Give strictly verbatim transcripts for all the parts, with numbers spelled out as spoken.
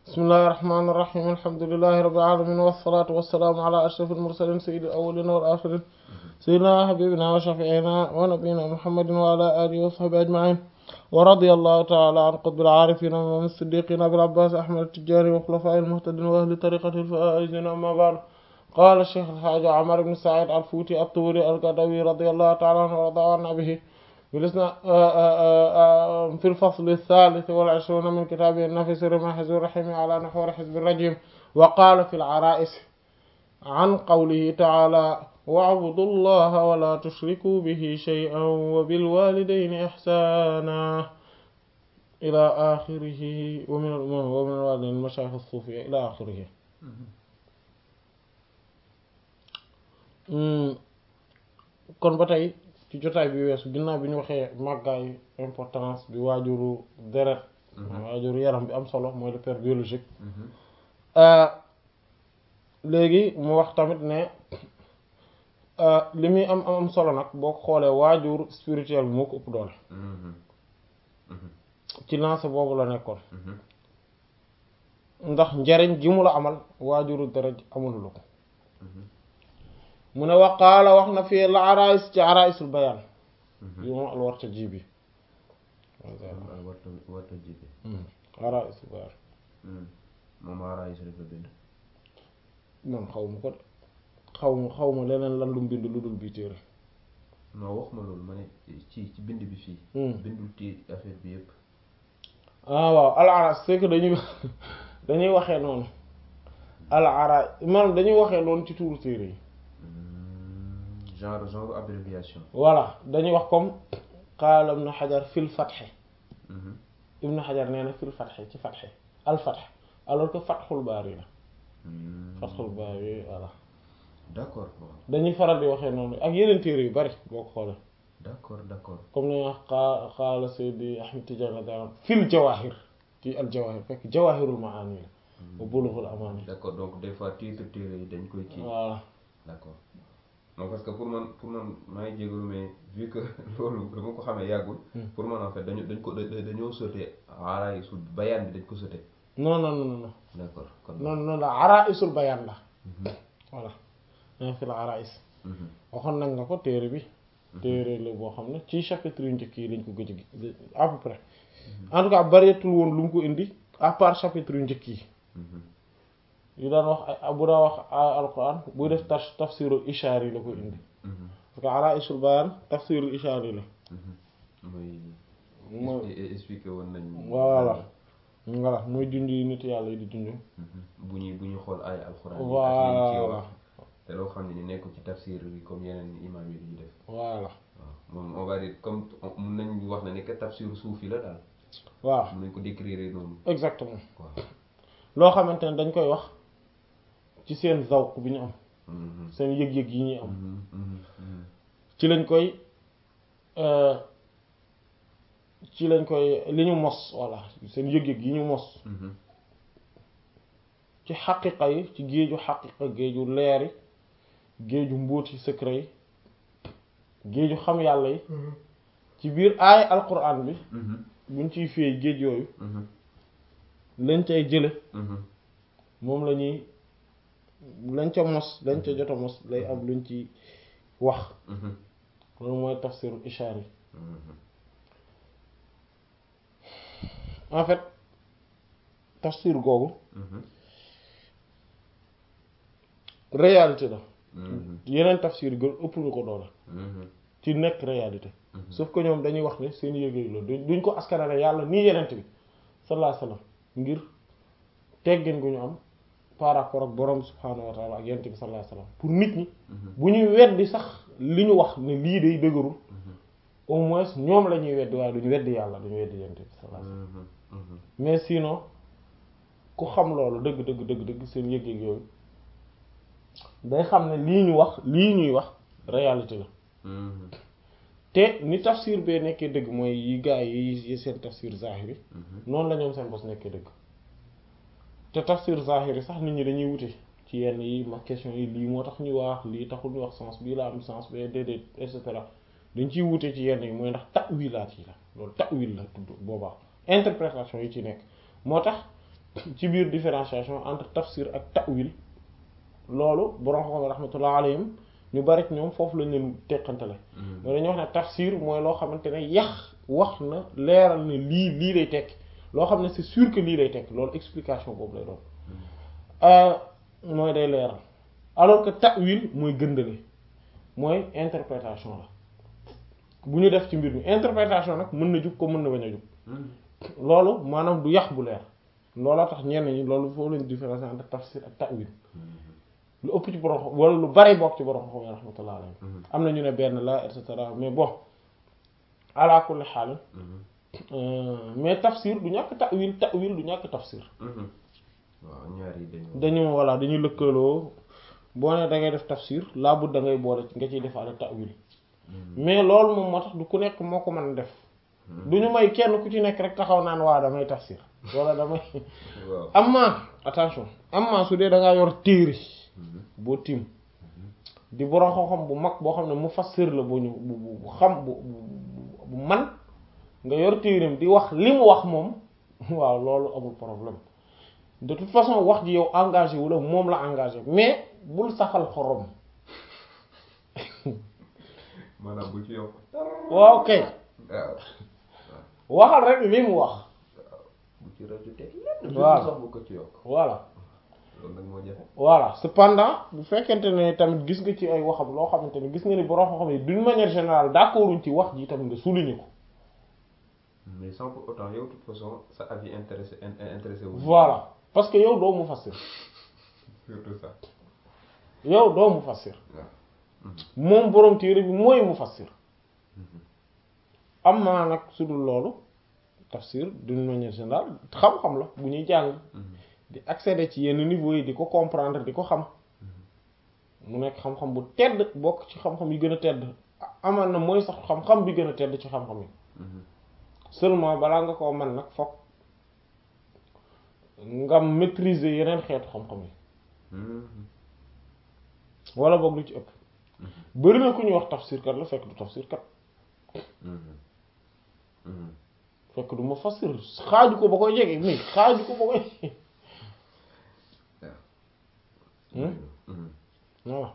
bismillahir rahmanir rahim alhamdulillahi rabbil alamin wassalatu wassalamu ala ashrafil mursalin sayyidil awwalin wal akhirin sayyidina habibina wa shafi'ina wa nabiyyina muhammadin wa ala alihi wa sahbihi ajma'in wa radiyallahu ta'ala an qutbil arifin wa as-siddiqin abil abbas ahmad at-tijani wa khulafa'il muhtadin wa ahli tariqatil faa'izin amma ba'd قال الشيخ الحاج عمر بن سعيد الفوتي الطوري القدوي رضي الله تعالى عنه ورضى عنا به في الفصل الثالث والعشرون من كتابه النفس رمى حزب الرحيم على نحور حزب الرجيم وقال في العرائس عن قوله تعالى واعبدوا الله ولا تشركوا به شيئا وبالوالدين إحسانا إلى آخره ومن ومن الوالدين المشايخ الصوفية إلى آخره. kon ba tey ci jotaay bi weesu ginnaaw bi ñu waxee màggaay importance bi waajuru deret waajuru yaram bi am solo mooy le père biologique léegi mu wax tamit ne li muy am am solo nag boo ko xoolee waajur spirituel bi moo ko ëpp doole ci lancé boobu la nekkoon ndax njariñ gi mu la amal waajuru deret amululu ko mu ne waqaala wax na fii la arais ci araisul bayaan yi moom al warta ji bi warta ji bi araisul bayaan moom arais rek la bind man xaw ma ko de xaw ma xaw ma leneen lan lu mu bind lu dul bii téere non wax ma loolu ma ne ci ci bind bi fii bindul ti affaire bi yëpp ah waaw al arais c'est que dañuy dañuy waxee noonu al arais maanaam dañuy waxee noonu ci tuuru téere yi genre genre abréviation. voilà dañuy wax comme qaala ibn Hajar fil Fath. ibn Hajar nee na fil Fath ci Fath al Fath alors que Fathul Bari la. Fathul Bari voilà. d'accord. dañuy faral di waxee noonu ak yeneen téere yu bari boo ko xoolee. d'accord d'accord. comme ni wax qaa qaala Seydi Ahmed Tidiane daan fil Jawahir ci al Jawahir fekk Jawahirul Maani la. wa Bulughul Amani. d'accord donc des fois titre téere yi dañ koy kii. voilà d'accord. non parce que pour man pour man maa ngi jégalu mais vu que loolu dama ko xamee yàggul. pour man en fait dañu dañ ko dañoo sauté araisul bayaan bi dañ ko sauté. non non non non. d'accord kon non non la araisul bayaan la. voilà maa fi la arais. waxoon nañ nga ko téere bi. téere la boo xam ne ci chapitre yu njëkk yi lañ ko gëj a à peu près. en tout cas bareetul woon lu mu ko indi à part chapitre yu njëkk yi. yu daan wax ay bu daa wax alquran buy def tafsirul ishaari la koy indi parce que araisul bayaan tafsirul ishaari la mooy mooy expliqué woon nañ voilà voilà mooy junj yi nit yàlla yi di junj bu ñuy bu ñu xool ay alquran yi voilà te loo xam ne ni nekkul ci tafsir bi comme yeneen imam yi duñu def voilà waaw moom on va dire comme mun nañ wax na ne que tafsir suufi la daal waaw mun nañ ko décrire noonu exactement waaw loo xamante ne dañ koy wax ci seen zawq bi ñu am seen yëg-yëg yi ñuy am ci lañ koy ci lañ koy li ñu mos voilà seen yëg-yëg yi ñu mos ci xaqiqa yi ci géeju xaqiqa géeju leeri géeju mbóoti secret yi géeju xam yàlla yi ci biir aay alquran bi buñ ciy féey géej yooyu lañ cay jële moom la ñuy lañ ca mos lañ ca jot a mos lay am luñ ci wax loolu mooy tafsiru ishaar yi en fait tafsir googu réalité la yeneen tafsir yi gën ëpp ñu ko doole ci nekk réalité sauf que ñoom dañuy wax ne seen yëg-yëg la duñ ko askanale yàlla nii yenent bi sallallahu alayhi wasallam ngir teggin gu ñu am par rapport ak borom subhaanahu wa taala ak yonent bi sallallahu alayhi wasallam pour nit ñi bu ñuy weddi sax li ñu wax ne lii day dëgërul au moins ñoom la ñuy weddi waaye duñu weddi yàlla duñu weddi yonent bi sallallahu alayhi wasallam mais sinon ku xam loolu dëgg dëgg dëgg dëgg seen yëg-yëg yooyu day xam ne lii ñu wax lii ñuy wax réalité la te ni tafsir bee nekkee dëgg mooy yi gaa yi seen tafsir zahiri noonu la ñoom seen bos nekkee dëgg te tafsir zahiri sax nit ñi dañuy wute ci yenn yi ma question yi lii moo tax ñu wax lii taxul ñu wax sens bii la am sens bee déedéet et cetera dañ ciy wute ci yenn yi mooy ndax ta'wilaat yi la loolu ta'wil la tudd boobaa interprétation yi ci nekk moo tax ci biir différenciation entre tafsir ak ta'wil loolu borom xam rahmatullah alayhim ñu bari ci ñoom foofu lañ leen teqantale mooy dañuy wax ne tafsir mooy loo xamante ne yax wax na leeral ne lii lii lay tekki loo xam ne c'est sûr que lii lay tekki loolu explication boobu lay doon mooy day leeral alors que ta'wil mooy gëndale mooy interprétation la bu ñu def ci mbir mi interprétation nag mën na jub ko mën na bañ a jub loolu maanaam du yax bu leer looloo tax ñenn ñi loolu foofu lañu différence entre tafsir ak ta'wil lu ëpp ci borom wala lu bari bokk ci borom xam rahmatullah alayhi am na ñu ne benn la et cetera mais bon ala kulli xaal mais tafsir du ñàkk ta'wil ta'wil du ñàkk tafsir waaw ñaar yi dañu dañu voilà dañuy lëkkaloo boo ne da ngay def tafsir laa bu da ngay boole nga ciy defaale ta'wil mais loolu moom moo tax du ku nekk moo ko mën a def du ñu may kenn ku ci nekk rek taxaw naan waa damay tafsir wala damay amma attention amma su dee da ngaa yor téere boo tiim di borom xam-xam bu mag boo xam ne mufassir la bu ñu bu bu xam bu bu man nga yor téereem di wax li mu wax moom waaw loolu amul problème de toute façon wax ji yow engagé wu la moom la engagé mais bul saxal xorom. maanaam bu ci yokk. waaw kay. waaw waxal rek li mu wax. bu ci rajouté lépp. voilà sax bu ko ci yokk. voilà. loolu nag moo jafe. voilà cependant bu fekkente ne tamit gis nga ci ay waxam loo xamante ne gis nga ni borom xam-xam yi d'une manière générale d'accorduñ ci wax ji tamit nga souligner ko. mais sans pour autant yow de toute façon sa avis intéressé intéressé wu. voilà parce que yow doo mufassir. surtout ça. yow doo mufassir. waaw. moom borom téere bi mooy mufassir. am naa nag su dul loolu tafsir d'une manière générale xam-xam la bu ñuy jàng. di accéder ci yenn niveau yi di ko comprendre di ko xam. mu nekk xam-xam bu tedd bokk ci xam-xam yi gën a tedd amal na mooy sax xam-xam bi gën a tedd ci xam-xam yi. seulement balaa nga koo mën nag fokk nga maîtriser yeneen xeetu xam-xam yi. wala boog lu ci ëpp. bari na ku ñuy wax tafsir kat la fekk du tafsir kat. fekk du ma fassir xaaju ko ba koy jege mais xaaju ko ba koy. voilà.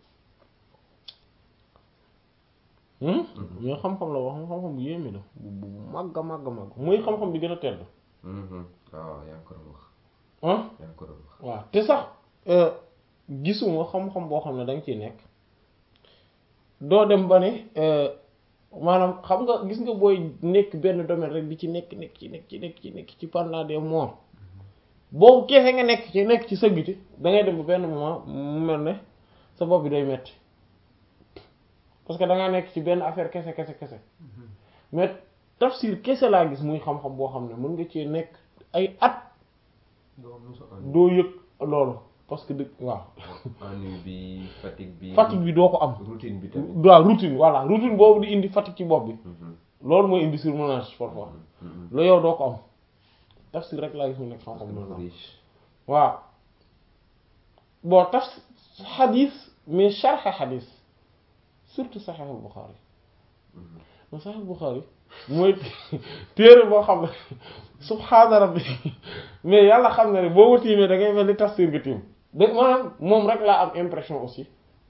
mais xam-xam la wax xam-xam bu yéeme la bu bu màgg a màgg a màgg muy xam-xam bi gën a tedd. waaw yaa ngi ko doon wax. ah yaa ngi ko doon wax. waaw te sax gisuma xam-xam boo xam ne danga ciy nekk doo dem ba ne maanaam xam nga gis nga booy nekk benn domaine rek di ci nekk nekk ci nekk ci nekk ci nekk ci pendant des mois boobu keese nga nekk ci nekk ci sëggiti da ngay dem ba benn moment mu mel ne sa bopp bi day metti parce que da ngaa nekk ci benn affaire kese kese kese mais tafsir kese laa gis muy xam-xam boo xam ne mën nga cee nekk ay at doo yëg loolu parce que dëgg waaw. ennui bi fatigue bi. fatigue bi doo ko am. routine bi tamit. waaw routine voilà routine boobu di indi fatigue ci bopp bi. loolu mooy indi surmenage parfois. loolu yow doo ko am. tafsir rek laa gis mu nekk xam-xam loolu. waaw bon tafsir xadis mais sharh xadis surtout Sahih al-Bukhari. mais Sahih al-Bukhari mooy téere boo xam ne subhaana rabbi mais yàlla xam na ne boo ko tiimee da ngay mel ni tafsir nga tiim de maanaam moom rek laa am impression aussi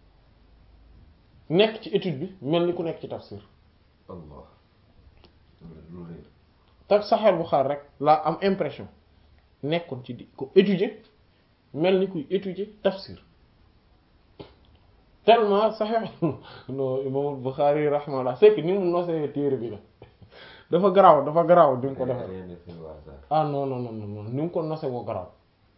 nekk ci étude bi mel ni ku nekk ci tafsir. Allah. te Sahih al-Bukhari rek laa am impression nekkoon ci di ko étudier mel ni kuy étudier tafsir tellement Sahih non Imam al-Bukhari rahmaullah c'est que ni mu nosee téere bi la dafa garaaw dafa garaaw di mu ko defee ah non non non non ni mu ko nosee moo garaaw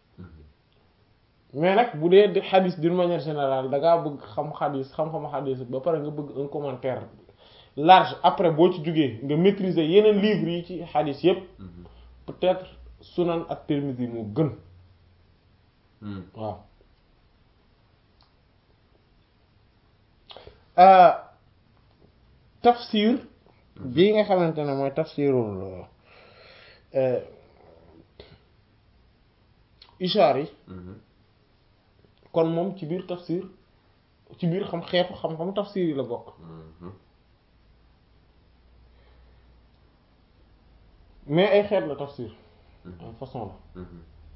mais nag bu dee di xadis d'une manière générale da ngaa bëgg xam xadis xam-xam xadis ba pare nga bëgg un commentaire large après boo ci jógee nga maîtriser yeneen livres yi ci xadis yépp peut-être Sunan ak Tirmidhi moo gën waaw tafsir bii nga xamante ne mooy tafsirul ishaar yi kon moom ci biir tafsir ci biir xam xeetu xam-xam tafsir yi la bokk mais ay xeet la tafsir ay façon la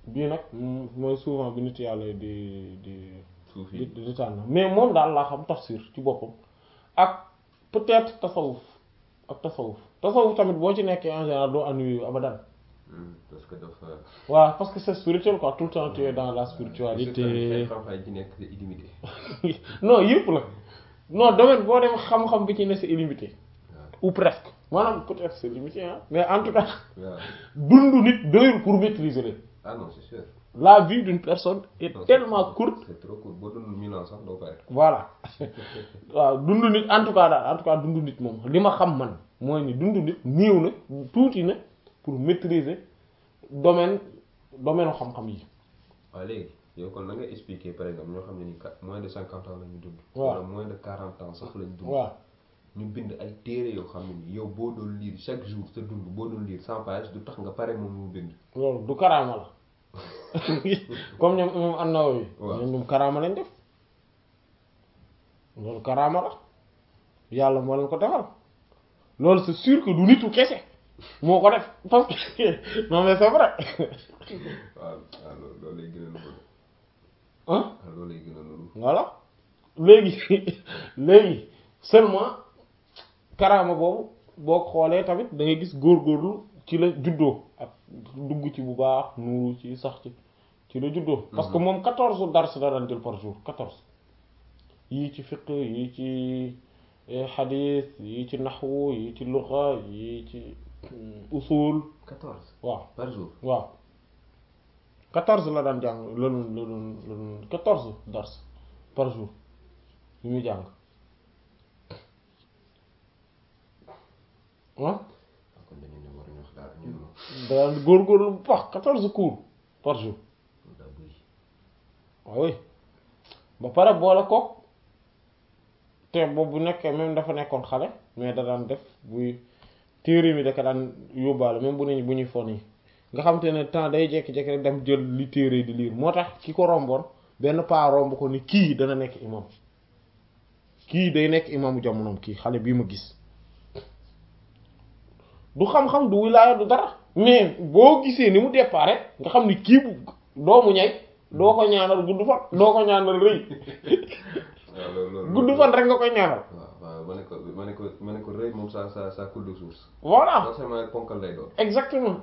bii nag mm, mooy souvent bi nit yàlla di di suufi di di tànn mais moom daal laa xam tafsir ci boppam ak peut-être tasawuf ak tasawuf tasawuf tamit boo ci nekkee en général doo ennuyer abadan Hmm, parce que dafa waaw parce que c'est spirituel quoi tout le temps tu es dans la c'est spiritualité xam-xam ci nekk c'est illimité. non yëpp la non domaine boo dem xam-xam bi ci ne c'est illimité waaw ou presque maanaam peut-être c'est limité hein mais en tout cas waaw dundu nit doyul pour maîtriser leen ah non c'est sûr. la vie d'une personne est Non, c'est- tellement c'est- courte c'est trop court boo dund mille ans sax doo pare. voilà waaw dundu nit en tout cas daal en tout cas dundu nit moom li ma xam man mooy ni dundu nit néew na tuuti na pour maîtriser domaine domaine xam-xam yi waaw léegi yow kon na nga expliquer par exemple ñoo xam ne ni quatre moins de cinquante ans la ñu dund. waaw wala moins de quarante ans sax lañ dund. waaw ñu bind ay téere yoo xam ne ni yow boo doon lire chaque jour sa dund boo doon lire cent pages du tax nga pare moom mu bind. loolu du karaama la comme ñoom imam An-Nawawi waaw ñoom ñoom karaama lañ def loolu karaama la yàlla moo leen ko defal loolu c'est sûr que du nitu kese moo ko def parce que non mais c'est vrai waaw waaw loolu loolu lay gën a nuru. ah waaw loolu lay gën a nuru. voilà léegi léegi seulement karaama boobu boo ko xoolee tamit da ngay gis góorgóorlu ci la juddoo ak dugg ci bu baax nuuru ci sax ci ci la juddoo parce que moom quatorze dars la daan jël par jour quatorze yii ci fiqh yii ci hadith yii ci naxwu yii ci luqa yii ci usul quatorze waaw par jour. waaw quatorze la daan jàng la doon la doon la doon quatorze dars par jour yu muy jàng ah kon dañu ne waruñu wax daal ñun moom. daan góorgóorlu bu baax quatorze cours par jour daa bëri. waaw oui ba pare boole kook te boobu bu nekkee même dafa nekkoon xale mais da daan def buy téere mi da ko daan yóbbaale même bu ne bu ñuy fon yi nga xam te ne temps day jekki-jekki rek dem jël li téere di lire moo tax ki ko romboon benn paa romb ko ni kii dana nekk imam kii day nekk imamu jamonoom kii xale bii ma gis du xam-xam du wilaaya du dara mais boo gisee ni mu déparé nga xam ni kii bu doomu ñay doo ko ñaanal gudd fan doo ko ñaanal rëy waaw loolu loolu gudd fan rek nga koy ñaanal waaw waaw ma ne ko ma ne ko ma ne ko rëy moom ça ça ça coule de source. voilà forcément ponkal lay doon. exactement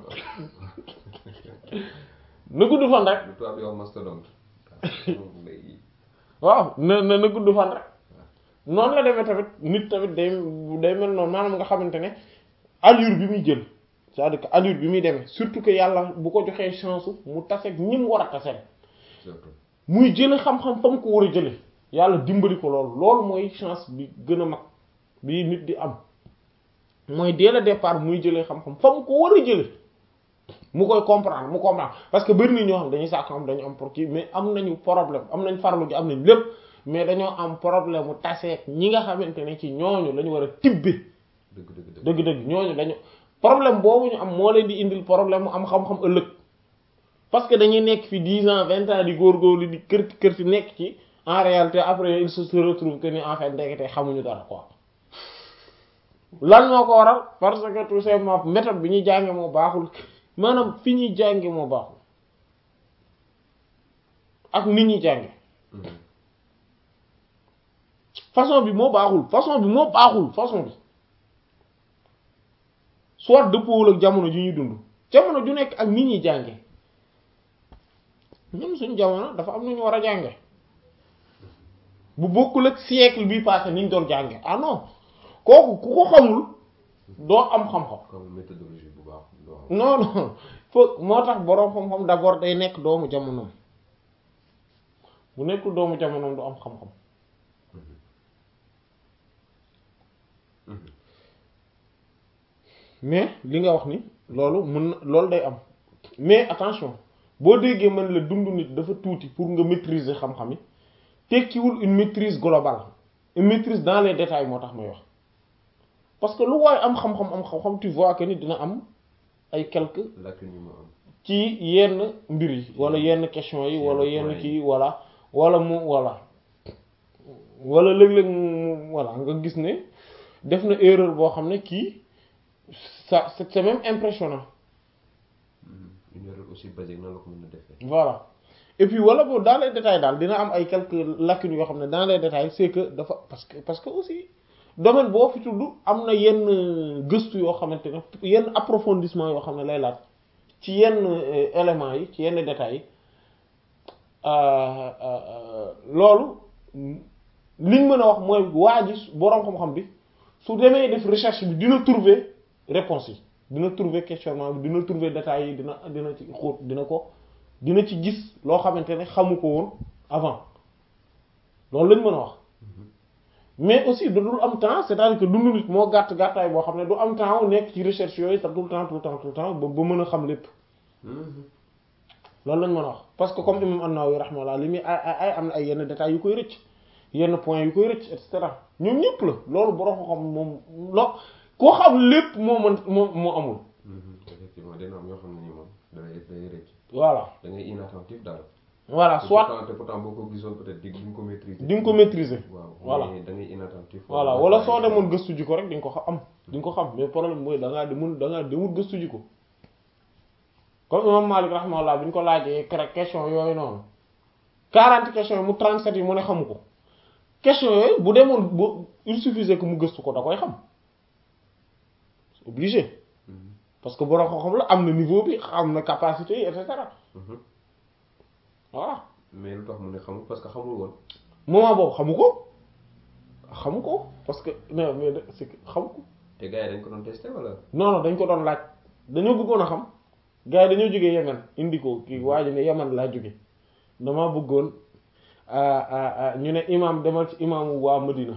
na gudd fan rek lu tubaab yow mastodonte. waaw na na na gudd fan rek noonu la demee tamit nit tamit day day mel noonu maanaam nga xamante ne allure bi muy jël c'est-à-dire que allure bi muy demee surtout que yàlla bu ko joxee chance mu taseeg ñi mu war a taseel muy jële xam-xam fa mu ko war a jële yàlla dimbali ko loolu loolu mooy chance bi gën a mag bi nit di am mooy dès le départ muy jëlee xam-xam fa mu ko war a jële mu koy comprendre mu comprendre parce que bëri na ñoo xam dañuy sàkk xam dañu am pour kii mais am nañu problème am nañ farlu gi am nañ lépp mais dañoo am problème mu taseeg ñi nga xamante ne ci ñooñu la ñu war a tibbe dëgg dëgg dëgg dëgg ñooñu dañu problème boobu ñu am moo leen di indil problème mu am xam-xam ëllëg parce que dañuy nekk fi dix ans vingt ans di góorgóorlu di kër kër ci nekk ci en réalité après il se retrouve que ni en fait ndekete xamuñu dara quoi lan moo ko waral parce que tout simplement méthode bi ñuy jànge moo baaxul maanaam fi ñuy jànge moo baaxul ak nit ñuy jànge façon bi moo baaxul façon bi moo baaxul façon bi soit dëppoowul ak jamono ju ñuy dund jamono ju nekk ak nit ñuy jànge ñun suñu jamono dafa am nañu war a jànge bu bokkul ak siècle bii passé niñ doon jànge ah non kooku ku ko xamul doo am xam-xam comme méthodologie bu baax doo xam. non non faut moo tax boroom xam-xam d'abord day nekk doomu jamonoom bu nekkul doomu jamonoom du am xam-xam mais li nga wax ni loolu mën na loolu day am mais attention boo déggee man la dund nit dafa tuuti pour nga maîtriser xam-xam yi tekkiwul une maîtrise globale une maîtrise dans les détails moo tax may wax parce que lu waaye am xam-xam am xam-xam tu vois que ni dina am ay quelques lacune yu ma am. ci yenn mbir yi wala yenn question yi wala yenn kii wala wala mu wala wala léeg-léeg mu voilà nga gis ne def na erreur boo xam ne kii ça c'est même impressionnant erreur aussi basique nan la ko mën a defee. voilà et puis wala boobu dans les détails daal dina am ay quelques lacunes yoo xam ne dans les détails c'est que dafa parce que parce que aussi domaine boo fi tudd am na yenn gëstu yoo xamante ne yenn approfondissement yoo xam ne lay laaj ci yenn éléments yi ci yenn détails yi loolu liñ mën a wax mooy waa ji boroom xam-xam bi su demee def recherche bi dina trouver réponse yi dina trouver questionnement bi dina trouver détails yi dina dina ci xóot dina ko dina ci gis loo xamante ne xamu ko woon avant loolu lañ mën a wax mais aussi da dul am temps c'est-à-dire que dundu nit moo gàtt gàttaay boo xam ne du am temps nekk ci recherche yooyu sax tout le temps tout le temps tout le temps ba ba mën a xam lépp loolu lañ mën a wax parce que comme imam An-Nawawi rahimahullah li muy ay ay am na ay yenn détails yu koy rëcc yenn points yu koy rëcc et cetera ñoom ñëpp la loolu borom ko xam moom lo koo xam lépp moo mën moo moo amul. effectivement dina am yoo xam ne nii moom day day rëcc. voilà da ngay inattentif daal. voilà soit te pourtant boo ko gisoon peut-être di nga ko maîtriser. di nga ko maîtriser. waaw voilà da ngay inattentif. voilà wala soo demoon gëstu ji ko rek di nga ko xam di nga ko xam mais problème mooy da ngaa demul da ngaa demul gëstu ji ko comme imam Malik rahimahullah bi ñu ko laajee question yooyu noonu quarante questions yi mu trente-sept yi mu ne xamu ko question yooyu bu demoon bu il suffisait que mu gëstu ko da koy xam c'est obligé parce que borom xam-xam la am na niveau bi am na capacité yi et cetera. voilà. mais lu tax mu ne xamul parce que xamul woon. moment boobu xamu ko xamu ko parce que non mais c'est que xamu ko. te gars yi dañ ko doon testé wala. non non dañ ko doon laaj dañoo bëggoon a xam gars yi dañoo jógee Yemen indi ko kii waa ji ne Yemen laa jóge dama bëggoon ñu ne imam demal ci imaamu waa Medina.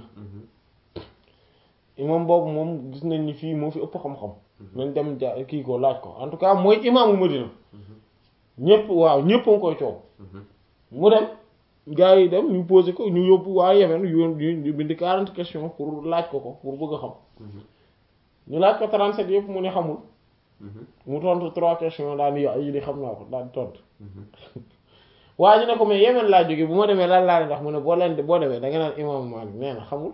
imam boobu moom gis nañ ni fii moo fi ëpp xam-xam. nañ dem ja kii ko laaj ko en tout cas mooy imaamu Medina. ñëpp waaw ñëpp a ngi koy coow. mu dem gars yi dem ñu posé ko ñu yóbbu waa Yemen yu ñu bind quarante questions pour laaj ko ko pour bëgg a xam. ñu laaj ko trente-sept yëpp mu ne xamul. mu tontu trois questions daal di yi di xam naa ko daal di tontu. waa ji ne ko mais Yemen laa jógee bu ma demee lan laa leen wax mu ne boo leen di boo demee da nga naan imam Malik nee na xamul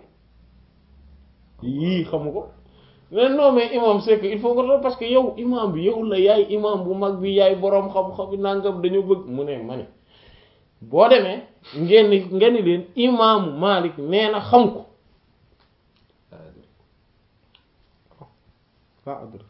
yii xamu ko. mais non mais imam c'est que il faut nga parce que yow imam bi yow la yaay imam bu mag bi yaay boroom xam-xam bi nangam dañoo bëgg mu ne ma ne boo demee ngeen ni ngeen ni leen imaamu Malik nee na xam ko ah adr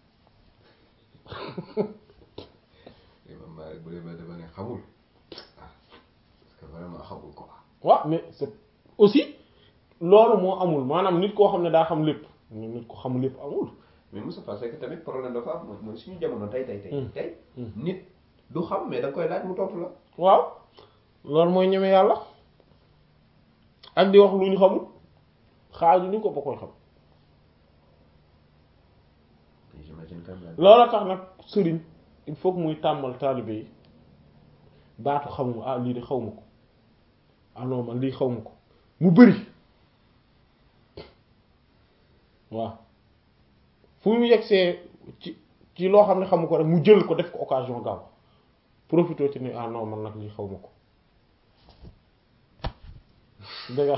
imam Malik bu demee dafa ne xamul ah parce que vraiment xamul quoi. waaw mais c'est aussi loolu moo amul maanaam nit koo xam ne daa xam lépp. nit ko xam lépp amul. mais Moustapha c'est que tamit problème dafa am mooy suñu jamono tey tey tey. tey nit du xam mais da nga koy laaj mu tontu la. waaw loolu mooy ñeme yàlla ak di wax lu ñu xamul xaaju ñu ko ba koy xam. loolu tax nag sëriñ il faut que muy tàmmal taalibe yi baatu xamuma ah lii de xaw ma ko ah non man lii xaw ma ko mu bari waaw fu mu yegsee ci ci loo xam ne xamu ko rek mu jël ko def ko occasion gaaw profité ci ne ah non man nag lii xaw ma ko dëgg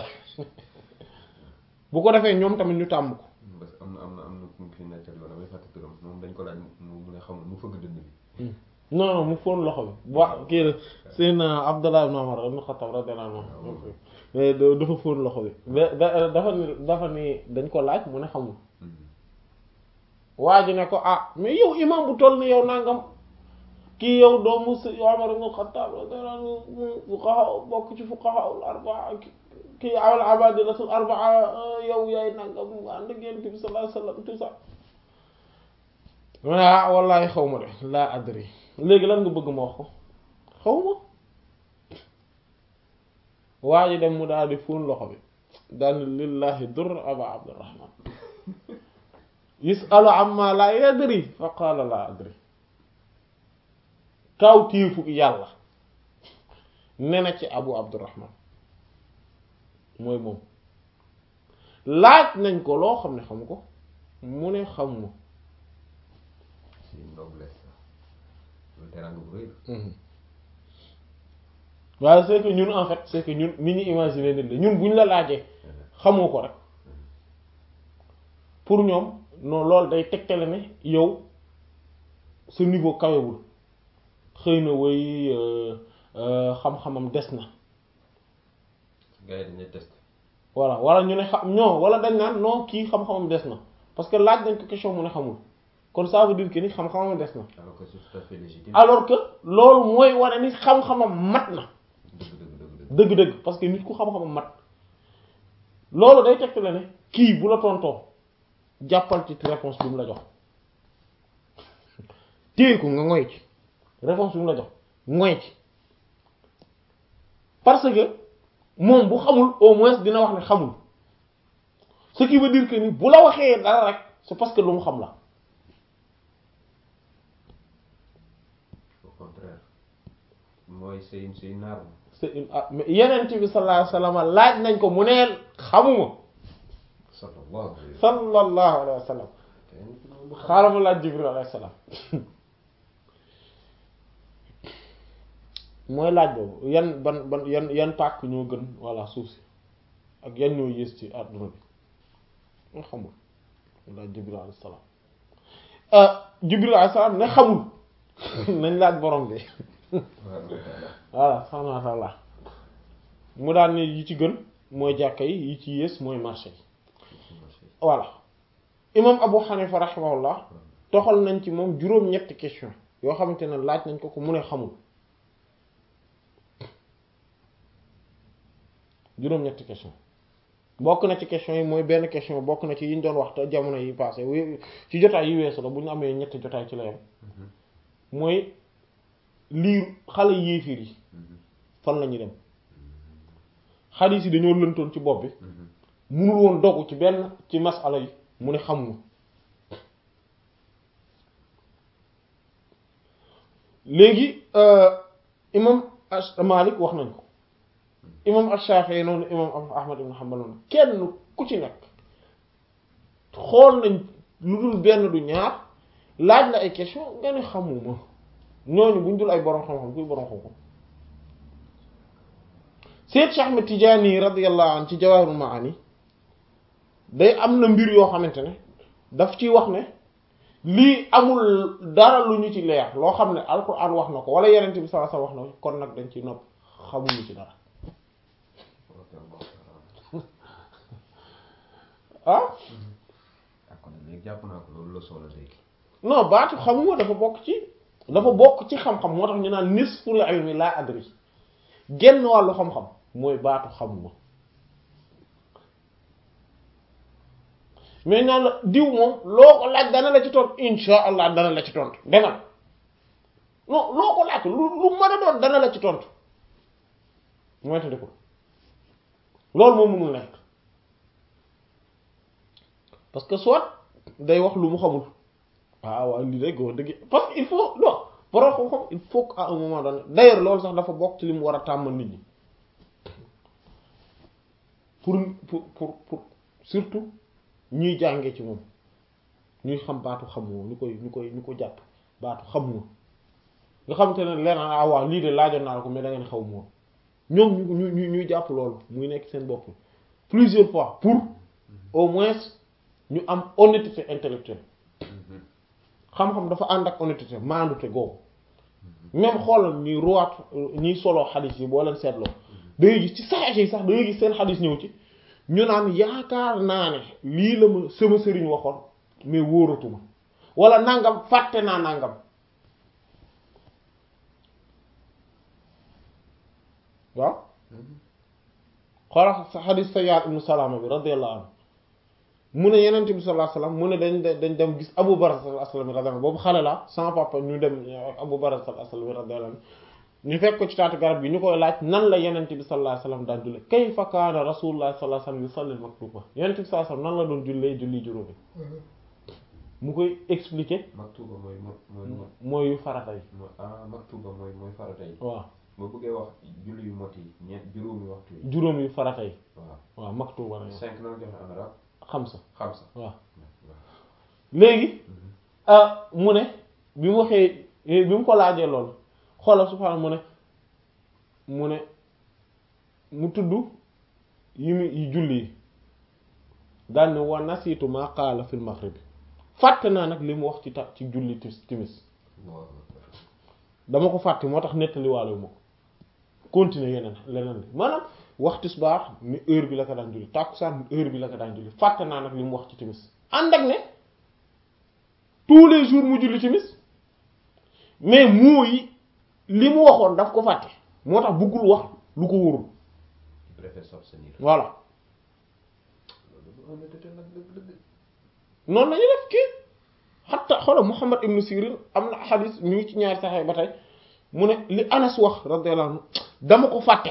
bu ko defee ñoom tamit ñu tàmm ko. parce que am na am na am na ku fi nettali woon damay fàtte turam moom dañ ko laaj mu ne xamul mu fëgg dënn bi. non non mu fóon loxo bi wa kii la seen Abdallah ibn Umar ibn Khattab radiyallahu anhu dafa fóon loxo bi dafa ni dafa ni dañ ko laaj mu ne xamul waa ji ne ko ah mais yow imam bu toll ni yow nangam kii yow doomu si Umar ibn Khattab radiyallahu anhu fuqaha bokk ci fuqaha al arba'a kii al abadilatul arba'a yow yaay nangam ànd ak Yonent bi sallallahu alayhi wasallam tout ça ma ne ah wallahi xaw ma de laa adri léegi lan nga bëgg ma wax ko xaw ma waa ji dem mu daal di fóon loxo bi daal ni lillahi dur aba abdurrahman yusalu amma la yadri fa qaala laa adri kaw tiifu yàlla ne na ci abu abdurrahman mooy moom laaj nañ ko loo xam ne xamu ko mu ne xamuma waaye c'est que ñun en fait c'est que ñun ni ñu imaginer nit la ñun bu ñu la laajee xamoo ko rek pour ñoom non loolu day tegtale ne yow sa niveau kawewul xëy na way xam-xamam des na. gars yi dañuy test. voilà wala ñu ne xam non wala dañ naan non kii xam-xamam des na parce que laaj dañ ko question mu ne xamul kon ça veut dire que ni xam-xamam des na. alors que c'est tout à fait légitime. alors que loolu mooy wane ni xam-xamam mat na. dëgg dëgg dëgg dëgg-dëgg parce que nit ku xam-xamam mat loolu day tegte la ne kii bu la tontoo jàppal ci réponse bi mu la jox téye ko nga ngoy ci réponse bi mu la jox ngoy ci parce que moom bu xamul au moins dina wax ne xamul ce qui veut dire que ni bu la waxee dara rek c'est parce que lu mu xam la. au contraire mooy c'est une c'est une arme. c'est une ah mais yeneen bi sallallahu alayhi wa sallam laaj nañ ko mu neel xamuma. sallallahu alayhi sallallahu alayhi wa sallam. xaaral ma laaj Jibril alayhi salaam mooy laaj boobu yan ban ban yan yan pàkk ñoo gën walla suuf si ak yan ñoo yées ci àdduna bi nga xamul laaj Jibril alayhi salaam Jibril alayhi salaam ne xamul nañ laaj borom bi voilà subhaanahu wa ta'aala mu daan ne yi ci gën mooy jàkka yi yi ci yées mooy marché yi voilà imam Abu Hanifa rahimahullah toxal nañ ci moom juróom-ñetti question yoo xamante ne laaj nañ ko ko mu ne xamul juróom-ñetti question bokk na ci question yi mooy benn question bokk na ci yi ñu doon wax te jamono yi passé ci jotaay yi weesu la bu ñu amee ñetti jotaay ci la yam mooy lii xale yéefir yi fan la ñuy dem xadiis yi dañoo lëntoon ci bopp bi munul woon dogu ci benn ci masala yi mu ne xamuma léegi imam Malik wax nañ ko imam Ash-Shafi'i noonu imam Ahmad ibn Hanbal noonu kenn ku ci nekk xool nañ lu dul benn du ñaar laaj la ay question nga ne xamuma ñooñu buñ dul ay borom xam-xam kuy borom xam-xam Sayyid Cheikh Ahmed Tidiane radiyallahu anhu ci Jawahirul Ma'ani day am na mbir yoo xamante ne daf ciy wax ne lii amul dara lu ñu ci leer loo xam ne Alxuraan wax na ko wala Yonent bi sallallahu alayhi wasallam wax na ko kon nag dañ ci nopp xamuñu ci dara ah. kon léegi jàpp naa ko loolu la solo léegi. non baatu xamuma dafa bokk ci dafa bokk ci xam-xam moo tax ñu naan nisful ilmi laa adri genn wàllu xam-xam mooy baatu xamuma mais naan la diw moom loo ko laaj dana la ci tontu insha allah dana la ci tontu demal non loo ko laaj lu lu mën a doon dana la ci tontu mooy te ko loolu moom mënul nekk parce que soit day wax lu mu xamul waaw waaw lii day góor dëgg parce que il faut non borom xam-xam il faut qu'à un moment donné d'ailleurs loolu sax dafa bokk ci li mu war a tàmmal nit ñi pour pour pour pour surtout ñuy jàngee ci moom ñuy xam baatu xamoo ñu koy ñu koy ñu ko jàpp baatu xamoo nga xamante ne leneen ah waaw lii de laajoon naa la ko mais da ngeen xaw moom ñoom ñu ñu ñuy jàpp loolu muy nekk seen bopp plusieurs fois pour au moins ñu am honnêteté intellectuelle xam-xam dafa ànd ak honnêteté maandute googu même xoolal ñuy ruwaat ñuy soloo xadis yi boo leen seetloo da ngay gis ci saxeex yi sax da ngay gis seen xadis ñëw ci ñu naan yaakaar naa ne lii la ma sama sëriñ waxoon mais wóoratuma wala nangam fàtte naa nangam waaw xoolal sa xadis Sayyad ibn Salama bi radiyallahu anhu mu ne Yonent bi sallallahu alayhi wasallam mu ne dañ dañ dem gis Abu Barzah al-Aslami radiyallahu anhu boobu xale la sama papa ñu dem ak Abu Barzah al-Aslami radiyallahu anhu ñu fekk ko ci taatu garab gi ñu koy laaj nan la Yonent bi sallallahu alayhi wasallam daan jullee kayfa kaana Rasulullah sallallahu alayhi wasallam yusalli al-maktuba Yonent bi sallallahu alayhi wasallam nan la doon jullee julli juróomi mu koy expliquer. maktuba mooy mooy mooy yu farata yi. ah maktuba mooy mooy farata yi. waaw boo bëggee wax julli yu mot yi ñeent juróomi waxtu yi. juróomi yu farata yi. waaw waaw maktuba la. cinq na nga joxe en arabe. xamsa xamsa waaw. léegi mu ne bi mu waxee bi mu ko laajee loolu xoolal subhaanahu mu ne mu ne mu tudd yi mu yi julli yi daal ne wa nasiitu maa qaala fil maghrib fàtte naa nag li mu wax ci ta ci julli timis dama ko fàtte moo tax nettali waale ma ko continuer yeneen leneen li maanaam wax tisbaar ni heure bi la ko daan julli tàkkusaan heure bi la ko daan julli fàtte naa nag li mu wax ci timis ànd ak ne tous les jours mu julli timis mais mooy li mu waxoon daf ko fàtte moo tax bëggul wax lu ko wóorul. il préfère s'abstenir. voilà noonu la ñu def kii xatta xoolal Muhammad ibn Sirin am na xadis mi ngi ci ñaari saxee ba tey mu ne li Anas wax radiyallahu anhu dama ko fàtte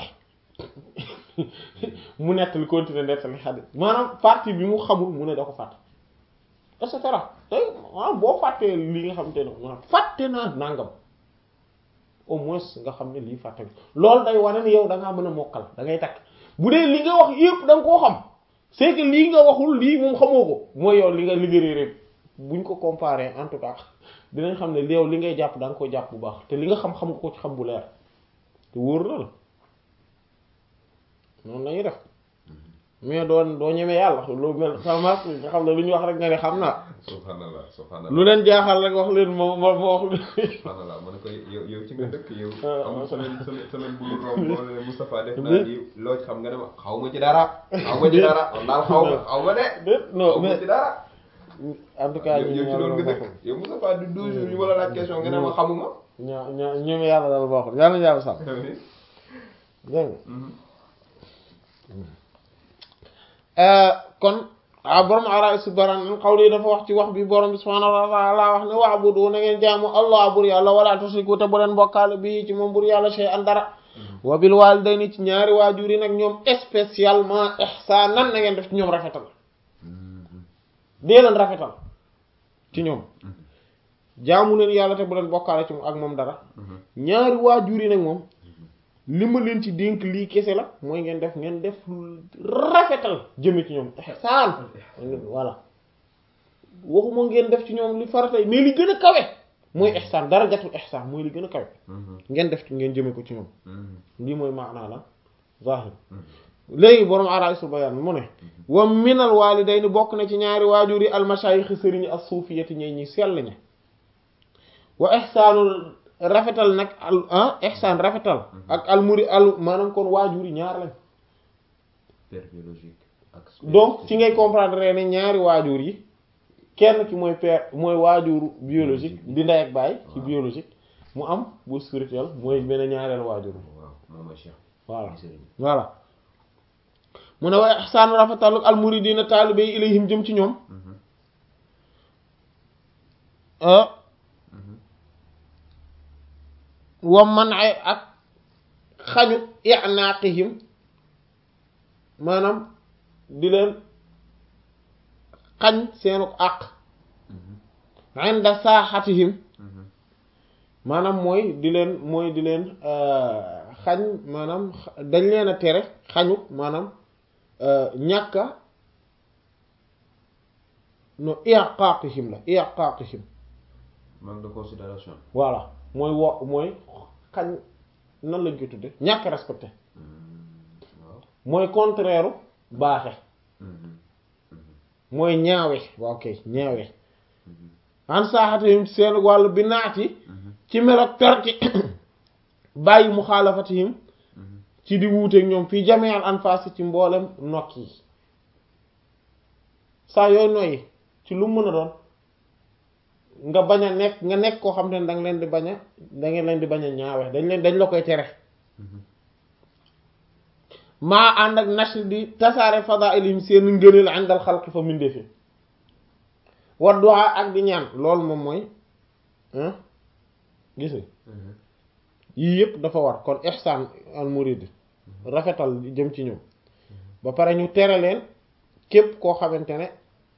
mu nettali continuer nettali xadis maanaam partie bi mu xamul mu ne da ko fàtte et cetera tey maanaam boo fàttee li nga xamante ne maanaam fàtte naa nangam au moins nga xam ne lii fàtte nga loolu day wane ni yow da ngaa mën a mokkal da ngay takk bu dee li nga wax yëpp da nga koo xam c'est que lii nga waxul lii moom xamoo ko mooy yow li nga li nga réeré buñ ko comparer en tout cas dinañ xam ne yow li ngay jàpp da nga ko jàpp bu baax te li nga xam xam nga ko ci xam bu leer te wóor na la noonu lañuy def mais doon doo ñemee yàlla loo mel xamaat nga xam ne lu ñu wax rek nga ne xam naa. subhanallah subhanallah lu leen jaaxal rek wax leen moo moo moo wax. subhanallah ma ne ko yow yow ci nga dëkk yow. amul semaine semaine semaine bu mu romb boo nee Moustapha def naa lii loo xam nga ne ma xaw ma ci dara. xaw ma ci dara man daal xaw ma xaw ma de. non xaw ma ci dara. en tout cas yow ci loolu nga dëkk yow Moustapha du deux jours yu ma la laaj question nga ne ma xamuma. ñaa ñaa ñeme yàlla daal boo xam yàlla na yàlla sax. dégg nga kon ah borom Araa'is Baran xawli dafa wax ci wax bi borom bi subhaanahu wa ta'aala wax ne wa'budu na ngeen jaamu Allah bur yàlla wala tushriku te bu leen bokkaale bi ci moom bur yàlla shay'an dara wa bil waalidayni ci ñaari waajur yi nag ñoom spécialement ihsaanan na ngeen def ci ñoom rafetal dee leen rafetal ci ñoom jaamu leen yàlla te bu leen bokkaale ci moom ak moom dara ñaari waajur yi nag moom li ma leen ci dénk lii kese la mooy ngeen def ngeen def rafetal jëme ci ñoom ihsaan voilà waxuma ngeen def ci ñoom li faratay mais li gën a kawe mooy ihsaan darajatul ihsaan mooy li gën a kawe ngeen def ci ngeen jëme ko ci ñoom lii mooy maanaa la zahir léegi borom Araa'is Bayaan mu ne wa minal waalidayni bokk na ci ñaari waajur yi almashaayix sëriñ as-suufiyati ñey ñi sell ña wa ihsaanul rafetal nag al ah ihsaan rafetal ak almuri al maanaam kon waajur yi ñaar lañ père biologique ak donc ci ngay comprendre ne ñaari waajur yi kenn ki mooy père mooy waajur biologique di ndey ak baay ci biologique mu am bu spirituel mooy benn ñaareel waajur waaw moom mooy Cheikh voilà voilà mu ne wa ihsaanu rafetal ak almuridiina taalibe yi ilayhim jëm ci ñoom wa man ay ak xañu i'naaqihim maanaam di leen xañ seenu àq inda saaxatihim maanaam mooy di leen mooy di leen xañ maanaam dañ leen a tere xañu maanaam ñàkka no i'qaaqihim la i'qaaqihim manque de considération voilà mooy wo mooy xañ nan lañ koy tudde ñàkk respecté mooy contraire baaxe mooy ñaawe waaw kay ñaawe an saaxatihim seen wàllu bi naati ci melok tarki bàyyi muxaalafatihim ci di wuuteeg ñoom fii jami'al anfas ci mboolem nokk yi saa yooyu noyyi ci lu mën a doon nga bañ a nekk nga nekk koo xam ne danga leen di bañ a dangeen leen di bañ a ñaawe dañ leen dañ la koy tere maa ànd ak nashr di tasaare fadaa'ilihim seen ngëneel àndal xalqi fa mindeefi wa du'a ak di ñaan loolu moom mooy gis nga yii yëpp dafa war kon ihsaan al murid rafetal jëm ci ñoom ba pare ñu tere leen képp koo xamante ne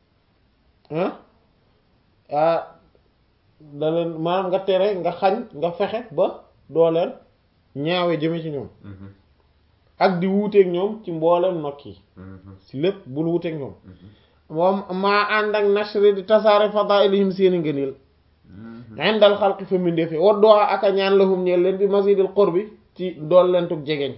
ah da leen maanaam nga tere nga xañ nga fexe ba doo leen ñaawe jëme ci ñoom ak di wuuteeg ñoom ci mboolem nokk yi si lépp bul wuuteeg ñoom moom maa ànd ak nashri di tasaare fadaa'ilihim seeni ngëneel indal xalqi fa mindeefi wa du'a ak a ñaan lahum ñeel leen bi mazidil qurbi ci dool leen tug jegeñ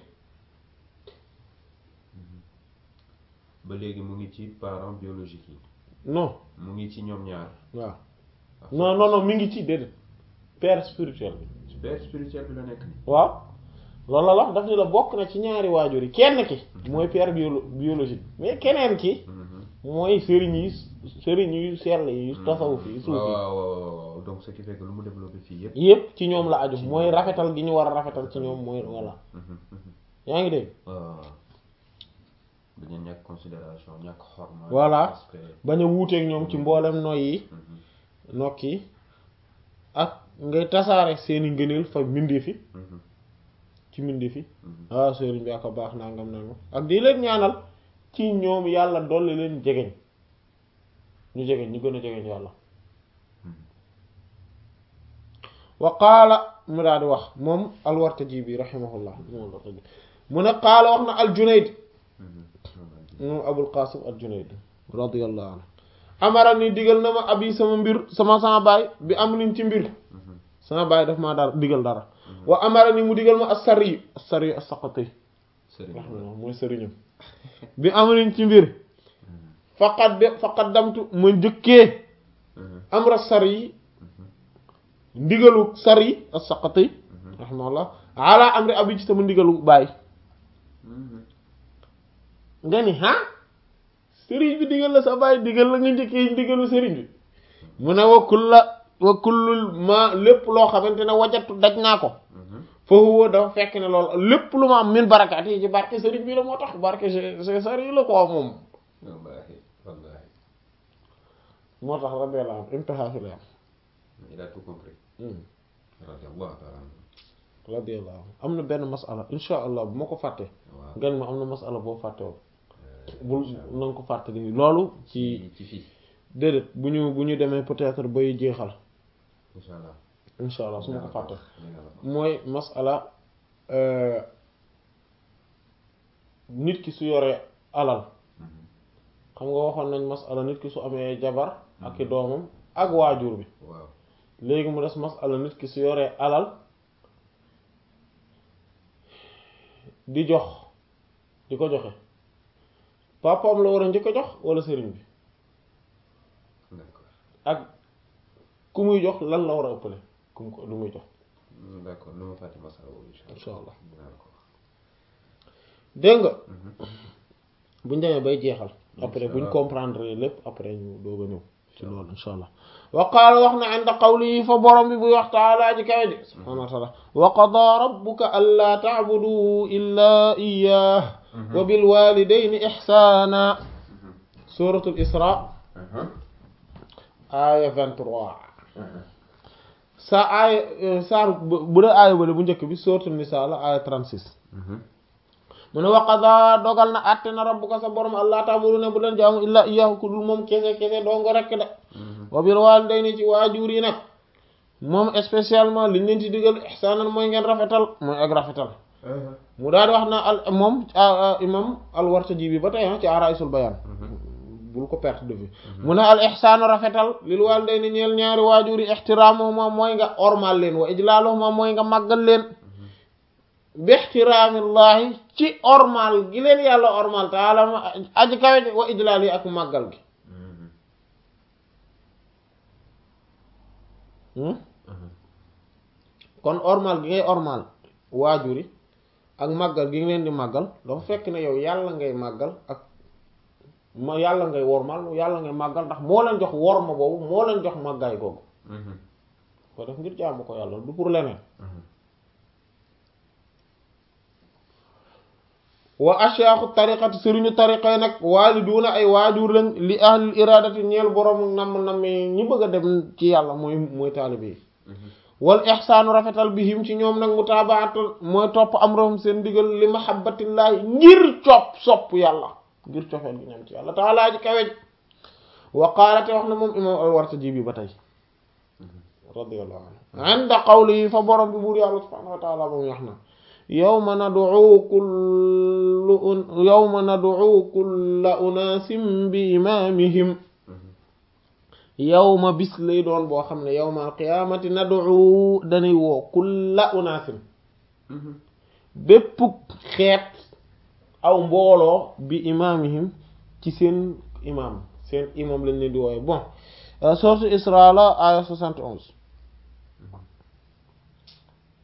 ba léegi mu ngi ci parents biologiques yi non mu ngi ci ñoom ñaar waaw non non non mi ngi ci déedéet père spirituel bi père spirituel bi la nekk nii. waaw loolu la wax daf ni la bokk na ci ñaari waajur yi kenn ki mooy père bio biologique mais keneen ki mooy sëriñ yi sëriñ yu sell yi tasawuf yi suuf yi. waaw waaw waaw donc ce qui fait que lu mu développé fii yëpp. yëpp ci ñoom la aju mooy rafetal gi ñu war a rafetal ci ñoom mooy voilà. yaa ngi dégg. waaw dañu ñàkk considération ñàkk xorma. voilà bañ a wuuteeg ñoom ci mboolem noy yi. nokki ak ngay tasaare seeni ngëneel fa mbindee fi. ci mbindee fi. ah sëriñ bi ak a baax nangam nangam ak di leen ñaanal ci ñoom yàlla dolli leen jegeñ ñu jegeñ ñu gën a jegeñ yàlla. wa qaala mu daal di wax moom al-Wartaji bi rahimahullah mu ne qaala wax na al-Junayd moom Abul Qasim al-Junayd radiyallahu anhu amara ni digal na ma abi sama mbir sama sama baay bi am niñ ci mbir sama baay daf maa daal digal dara wa amara ni mu digal ma as-Sari as-Sari as-Saqati mooy sëriñam bi am niñ ci mbir faqat de faqat damtu ma njëkkee amra Sari ndigalu Sari as-Saqati rahimahullah ala amri abi ci sama ndigalu baay nga ni ha sëriñ bi digal la sa baay digal la nga njëkkee ndigalu sëriñ bi mu ne wa kulla wa kullul ma lépp loo xamante ne wajatu daj naa ko foofu dafa fekk ne loolu lépp lu ma am min barakaat yi ci barke sëriñ bi la moo tax barke c'est sëriñ la ko moom wallaahi wallaahi moo tax radiyallahu anhu intaha fi la am il a tout compris radiyallahu ta'ala radiyallahu anhu am na benn masala insha allah bu ma ko fàtte nga ne ma am na masala boo fàtte woon bul na nga ko fàttali loolu ci ci fii déedéet bu ñu bu ñu demee peut-être bay jeexal insha allah insha allah su ma ko fàtte mooy masala nit ki su yoree alal xam nga waxoon nañ masala nit ki su amee jabar ak i doomam ak waajur bi waaw léegi mu des masala nit ki su yoree alal di jox di ko joxe papaam la war a njëkk a jox wala sëriñ bi d'accord ak ku muy jox lan la war a ëppale ku mu ko lu muy jox d'accord lu ma fàtte masala boobu insha allah d'accord dégg nga buñ demee bay jeexal après buñ comprendre lépp après ñu doog a ñëw ci loolu insha allah wa qaala wax na inda qawlihi fa borom bi buy wax taala ji kawe ji subhanahu wa taala wa qadaa rabbuka allaa ta'budu illaa iyyah wa bil walidayni ihsana suratul isra aya vingt-trois sa aaya saar bu dee aaya bale bu njëkk bi suratul nisa la aya trente-six mu ne wa qadaa dogal na àtte na rabbuka sa borom allaa ta'budu ne bu leen jaamu illaa iyyahu ku dul moom kese kese dongo rekk de wa bil walidayni ci waajur yi nag moom spécialement liñ leen ci digal ihsaanan mooy ngeen rafetal mooy ak rafetal mu daal di wax na al moom imam al-Wartaji bi ba tey ci Araa'isul Bayaan bul ko perte de vue mu ne al ihsaanu rafetal lil walidayni ñeel ñaari waajur yi ihtiraamuhuma mooy nga ormal leen wa ijlaaluhuma mooy nga màggal leen bi ihtiraamillaahi ci ormal gi leen yàlla ormal taala aji kawe wa ijlaal yi ak màggal gi kon ormal gi ngay ormal waajur yi ak màggal gi nga leen di màggal dafa fekk ne yow yàlla ngay màggal ak ma yàlla ngay wormal yàlla ngay màggal ndax moo leen jox worma boobu moo leen jox màggaay googu ko def ngir jaamu ko yàlla du pour leneen wa ashyaaxu tariqati sëriñu tariqa yi nag waaliduuna ay waajur lañ li ahlil iradati ñeel borom nam nam ñi bëgg a dem ci yàlla mooy mooy taalibe yi wal ihsaanu rafetal bihim ci ñoom nag mutaabaatul mooy topp amrohum seen digal li mahabbatillaahi ngir copp sopp yàlla ngir cofeel gi ñam ci yàlla taalaa ji kawej wa qaala te wax na moom imam al-Wartaji bi ba tey radiyallahu anhu inda qawlihi fa borom bi buur yàlla subhanahu wa taala ba mu wax na yawma nad'u kullu yawma nad'u kulla unaasin bi imaamihim yawma bis lay doon boo xam ne yawmal qiyaamati nad'u dañuy woo kulla unaasin bépp xeet aw mbooloo bi imaamihim ci seen imaam seen imaam lañ leen di woowe bon sourate Isra la aya soixante et onze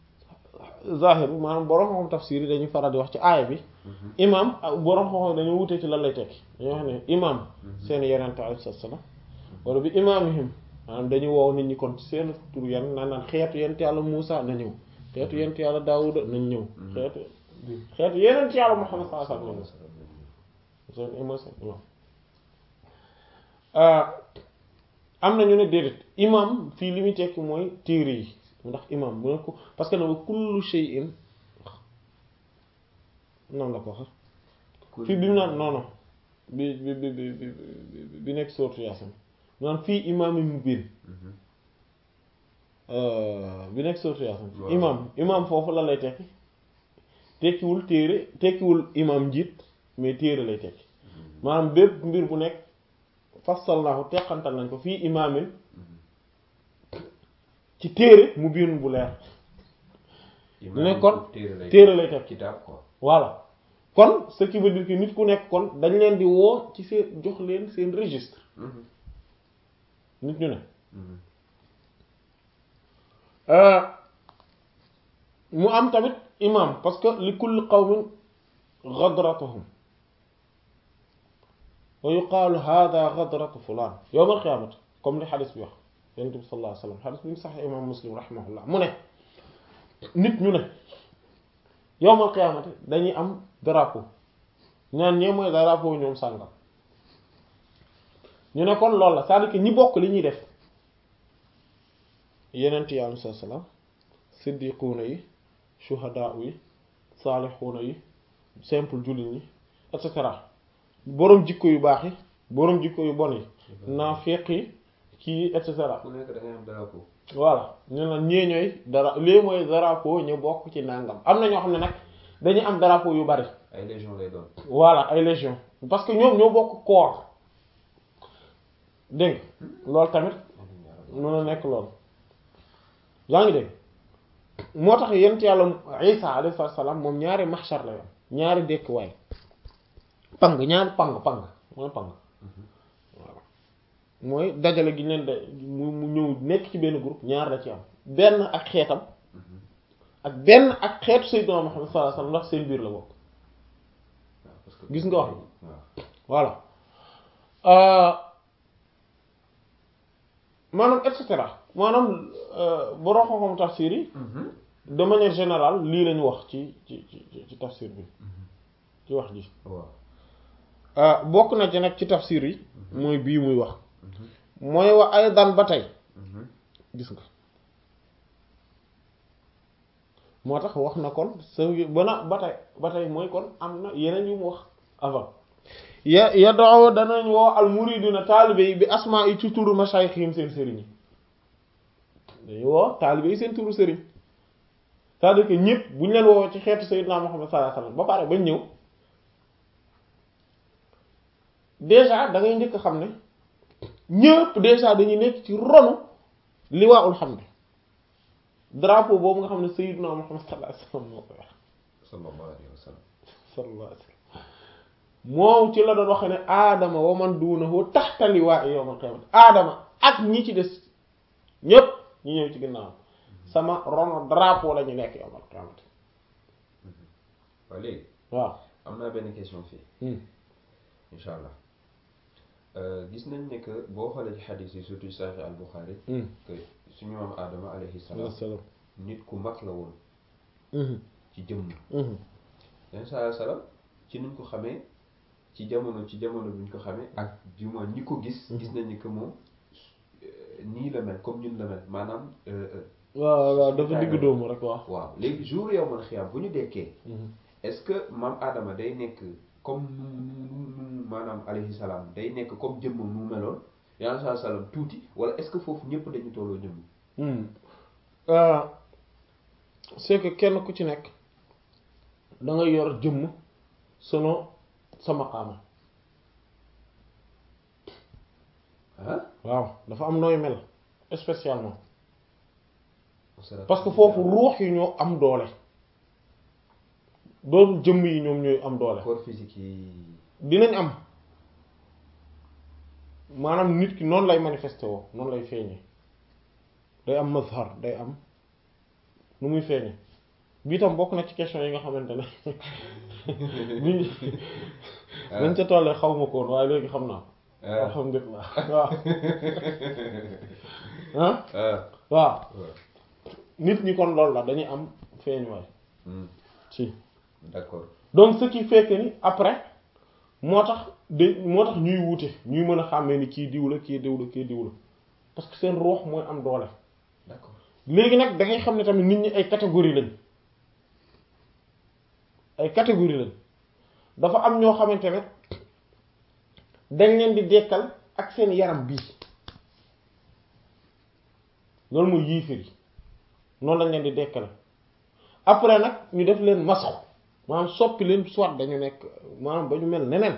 zahir bi maanaam borom xam tafsir yi dañuy faral di wax ci aaya bi imam ak borom xam dañu wutee ci lan lay tekki dañuy wax ne imam seen yeneen alayhi salaam wala bi imaamihim maanaam dañuy woow nit ñi kon ci seen tur yan naan naan xeetu yent yàlla Muusa na ñëw xeetu yent yàlla Daawuda nañ ñëw xeetu xeetu yeneen ci yàlla Muhammad sallallahu alayhi wa sallam seen imam seen imam am na ñu ne déedéet imam fii li muy tekki mooy téere yi ndax imam mu ne ko parce que nag kullu shay'in noonu la ko wax fii bi mu naan non non bi bi bi bi bi nekk sourate Yaasin naan fii imaamin mubiin bi nekk sourate Yaasin imam imam foofu la lay tekki tekkiwul téere tekkiwul imam njiit mais téere lay tekki maanaam bépp mbir bu nekk fassalnaahu teqantal nañ ko fii imaamin ci téere mu biin bu leer ne kon téere lay teg kitaab quoi voilà kon ce qui veut dire que nit ku nekk kon dañ leen di woo ci seen jox leen seen registre nit ñu ne mu am tamit imam parce que li kulli qawmin ghadratuhum wa yuqaalu hada ghadratu fulaan yawmal qiyaamati comme li xadis bi wax yonent bi sallallahu alayhi wa sallam xadis bi mu sax imam muslim rahimahullah mu ne nit ñu ne yawmal qiyaamati dañuy am drapeau ñaan ñee mooy drapeau ñoom sàngam ñu ne kon loolu la c'est-à-dire que ñi bokk li ñuy def yenent yi alayhi salaam siddiquuna yi shuhadaa yi saalixuuna yi simple jullit ñi et cetera boroom jikko yu baax yi boroom jikko yu bon yi naafiq yi kii et cetera. ku nekk da ngay am drapeau. voilà ñu ne ñee ñooy dara lii mooy drapeau ñu bokk ci nangam am na ñoo xam ne nag dañuy am drapeau yu bari. ay légion lay doon. voilà ay légion parce que ñoom ñoo bokk corps dégg nga loolu tamit mën na nekk loolu yaa ngi dégg moo tax yent yàlla Isa alayhi salaam moom ñaari mahshar la yoon ñaari dekkuwaay pang ñaari pang pang mooy pang voilà mooy dajale gi ñu leen de mu mu ñëw nekk ci benn groupe ñaar la ci am benn ak xeetam ak benn ak xeetu Sayyidina Muhammad sallallahu alayhi wasallam ndax seen biir la bokk gis nga wax voilà maanaam et cetera maanaam borom xam-xam tafsir yi de manière générale lii lañu wax ci ci ci ci tafsir bi ci wax ji bokk na ci nag ci tafsir yi mooy bii muy wax mooy wax aydan ba tey gis nga moo tax wax na kon sa bana ba tey ba tey mooy kon am na yeneen yu mu wax avant ya ya doo danañ woo al muridina taalibe yi bi asmaa yi ci turu mashaayixim seen sëriñ yi dañu woo taalibe yi seen turu sëriñ c'est-à-dire que ñëpp bu ñu leen woo ci xeetu Sayyidina Muhammad sallallahu alayhi wasallam ba pare bañ ñëw déjà da ngay njëkk xam ne ñëpp déjà dañuy nekk ci ronu liwaa'ul hamd drapeau boobu nga xam ne Sayyidina Muhammad sallallahu alayhi wasallam moo koy wax sallallahu alayhi wasallam sallallahu alayhi wasallam moom ci la doon wax ne aadama wa man duunahu tahta liwaa'i yawmal qiyaamah aadama ak ñi ci des ñëpp ñi ñëw ci ginnaaw sama ron drapeau la ñu nekk yawmal qiyaamah. waaw léegi. waaw am naa benn question fii. incha allah gis nañ ne que boo xoolee ci xadiis yi surtout Sahih al-Bukhari. que suñu maam Adama alayhi salaam. nit ku mag la woon. ci jëmm. incha allah ci niñ ko xamee. ci jamono ci jamono bi ñu ko xamee ak du moins ñi ko gis. gis nañ ni que moom nii la mel comme ñun la mel maanaam. waaw waaw dafa digg doomu rek waaw. waaw léegi jour yow man xiyam bu ñu dekkee. est-ce que maam Adama day nekk comme nu nu maanaam alayhi salaam day nekk comme jëmmam nu meloon yaa ngi salaam tuuti wala est-ce que foofu ñëpp dañu tolloo jëmm. c'est que kenn ku ci nekk da nga yor jëmm selon. sa maqaama waaw dafa am nooy mel spécialement parce que foofu ruux yi ñoo am doole doon jëmm yi ñoom ñooy am doole corps physique yi dinañ am maanaam nit ki noonu lay manifesté woo noonu lay feeñee day am mazhar day am nu muy feeñee bii tam bokk na ci question yi nga xamante ne biñ dañ ca tollee xaw ma ko woon waaye léegi xam naa ko alhamdulilah waaw ah waaw nit ñi kon loolu la dañuy am feeñuwaay si d'accord donc ce qui fait que ni après moo tax de moo tax ñuy wuute ñuy mën a xàmmee ni kii diw la kii diw la kii diw la parce que seen ruux mooy am doole d'accord léegi nag da ngay xam ne tamit nit ñi ay catégorie lañ ay catégorie lañ dafa am ñoo xamante ne dañ leen di dekkal ak seen yaram bii loolu mooy yiifir yi noonu lañ leen di dekkal après nag ñu def leen masxu maanaam soppi leen soit dañu nekk maanaam ba ñu mel neneen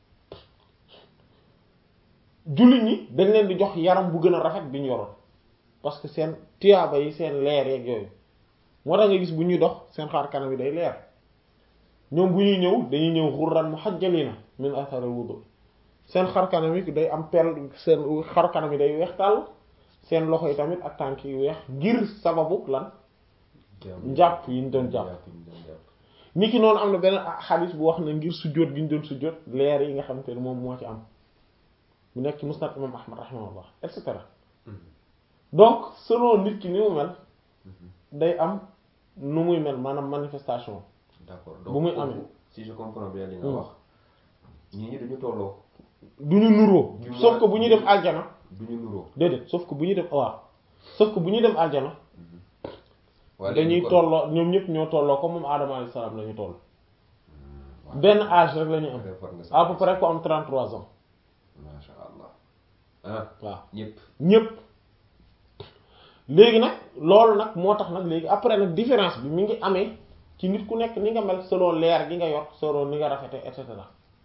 jullit ñi dañ leen di jox yaram bu gën a rafet bi ñu yoroon parce que seen tiyaaba yi seen leer yeeg yooyu moo tax nga gis bu ñuy dox seen xar kanam yi day leer ñoom bu ñuy ñëw dañuy ñëw xurran muhajjalina min atharil wudu seen xar kanam yi day am pel seen xar kanam yi day weex tàll seen loxo yi tamit ak tànk yu weex ngir sababu lan njàpp yi ñu doon jàpp ni ki noonu am na beneen xadiis bu wax na ngir sujjóot gi ñu doon sujjóot leer yi nga xamante ne moom moo ci am bu nekk ci musnad imam ahmad rahimahullah et cetera donc selon nit ki ni mu mel day am nu muy mel maanaam manifestation d'accord bu muy amee si je comprends bien li nga wax ñii ñi dañu tolloo du ñu nuroo sauf que bu ñuy dem aljana du ñu nuroo déedéet sauf que bu ñuy dem waaw sauf que bu ñuy dem aljana dañuy tolloo ñoom ñëpp ñoo tolloo comme moom Adama alayhi salaam la ñu toll benn âge rek la ñu am à peu près ko am trente-trois ans masha Allah ah waaw ñëpp ñëpp léegi nag loolu nag moo tax nag léegi après nag différence bi mi ngi amee ci nit ku nekk ni nga mel selon leer gi nga yor selon ni nga rafete et cetera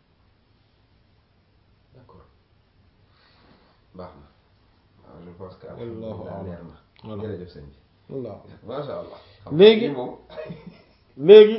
d'accord baax na waaw je pense que Allahu a'lam leer na jërëjëf sëñ bi Allah masha Allah léegi moom léegi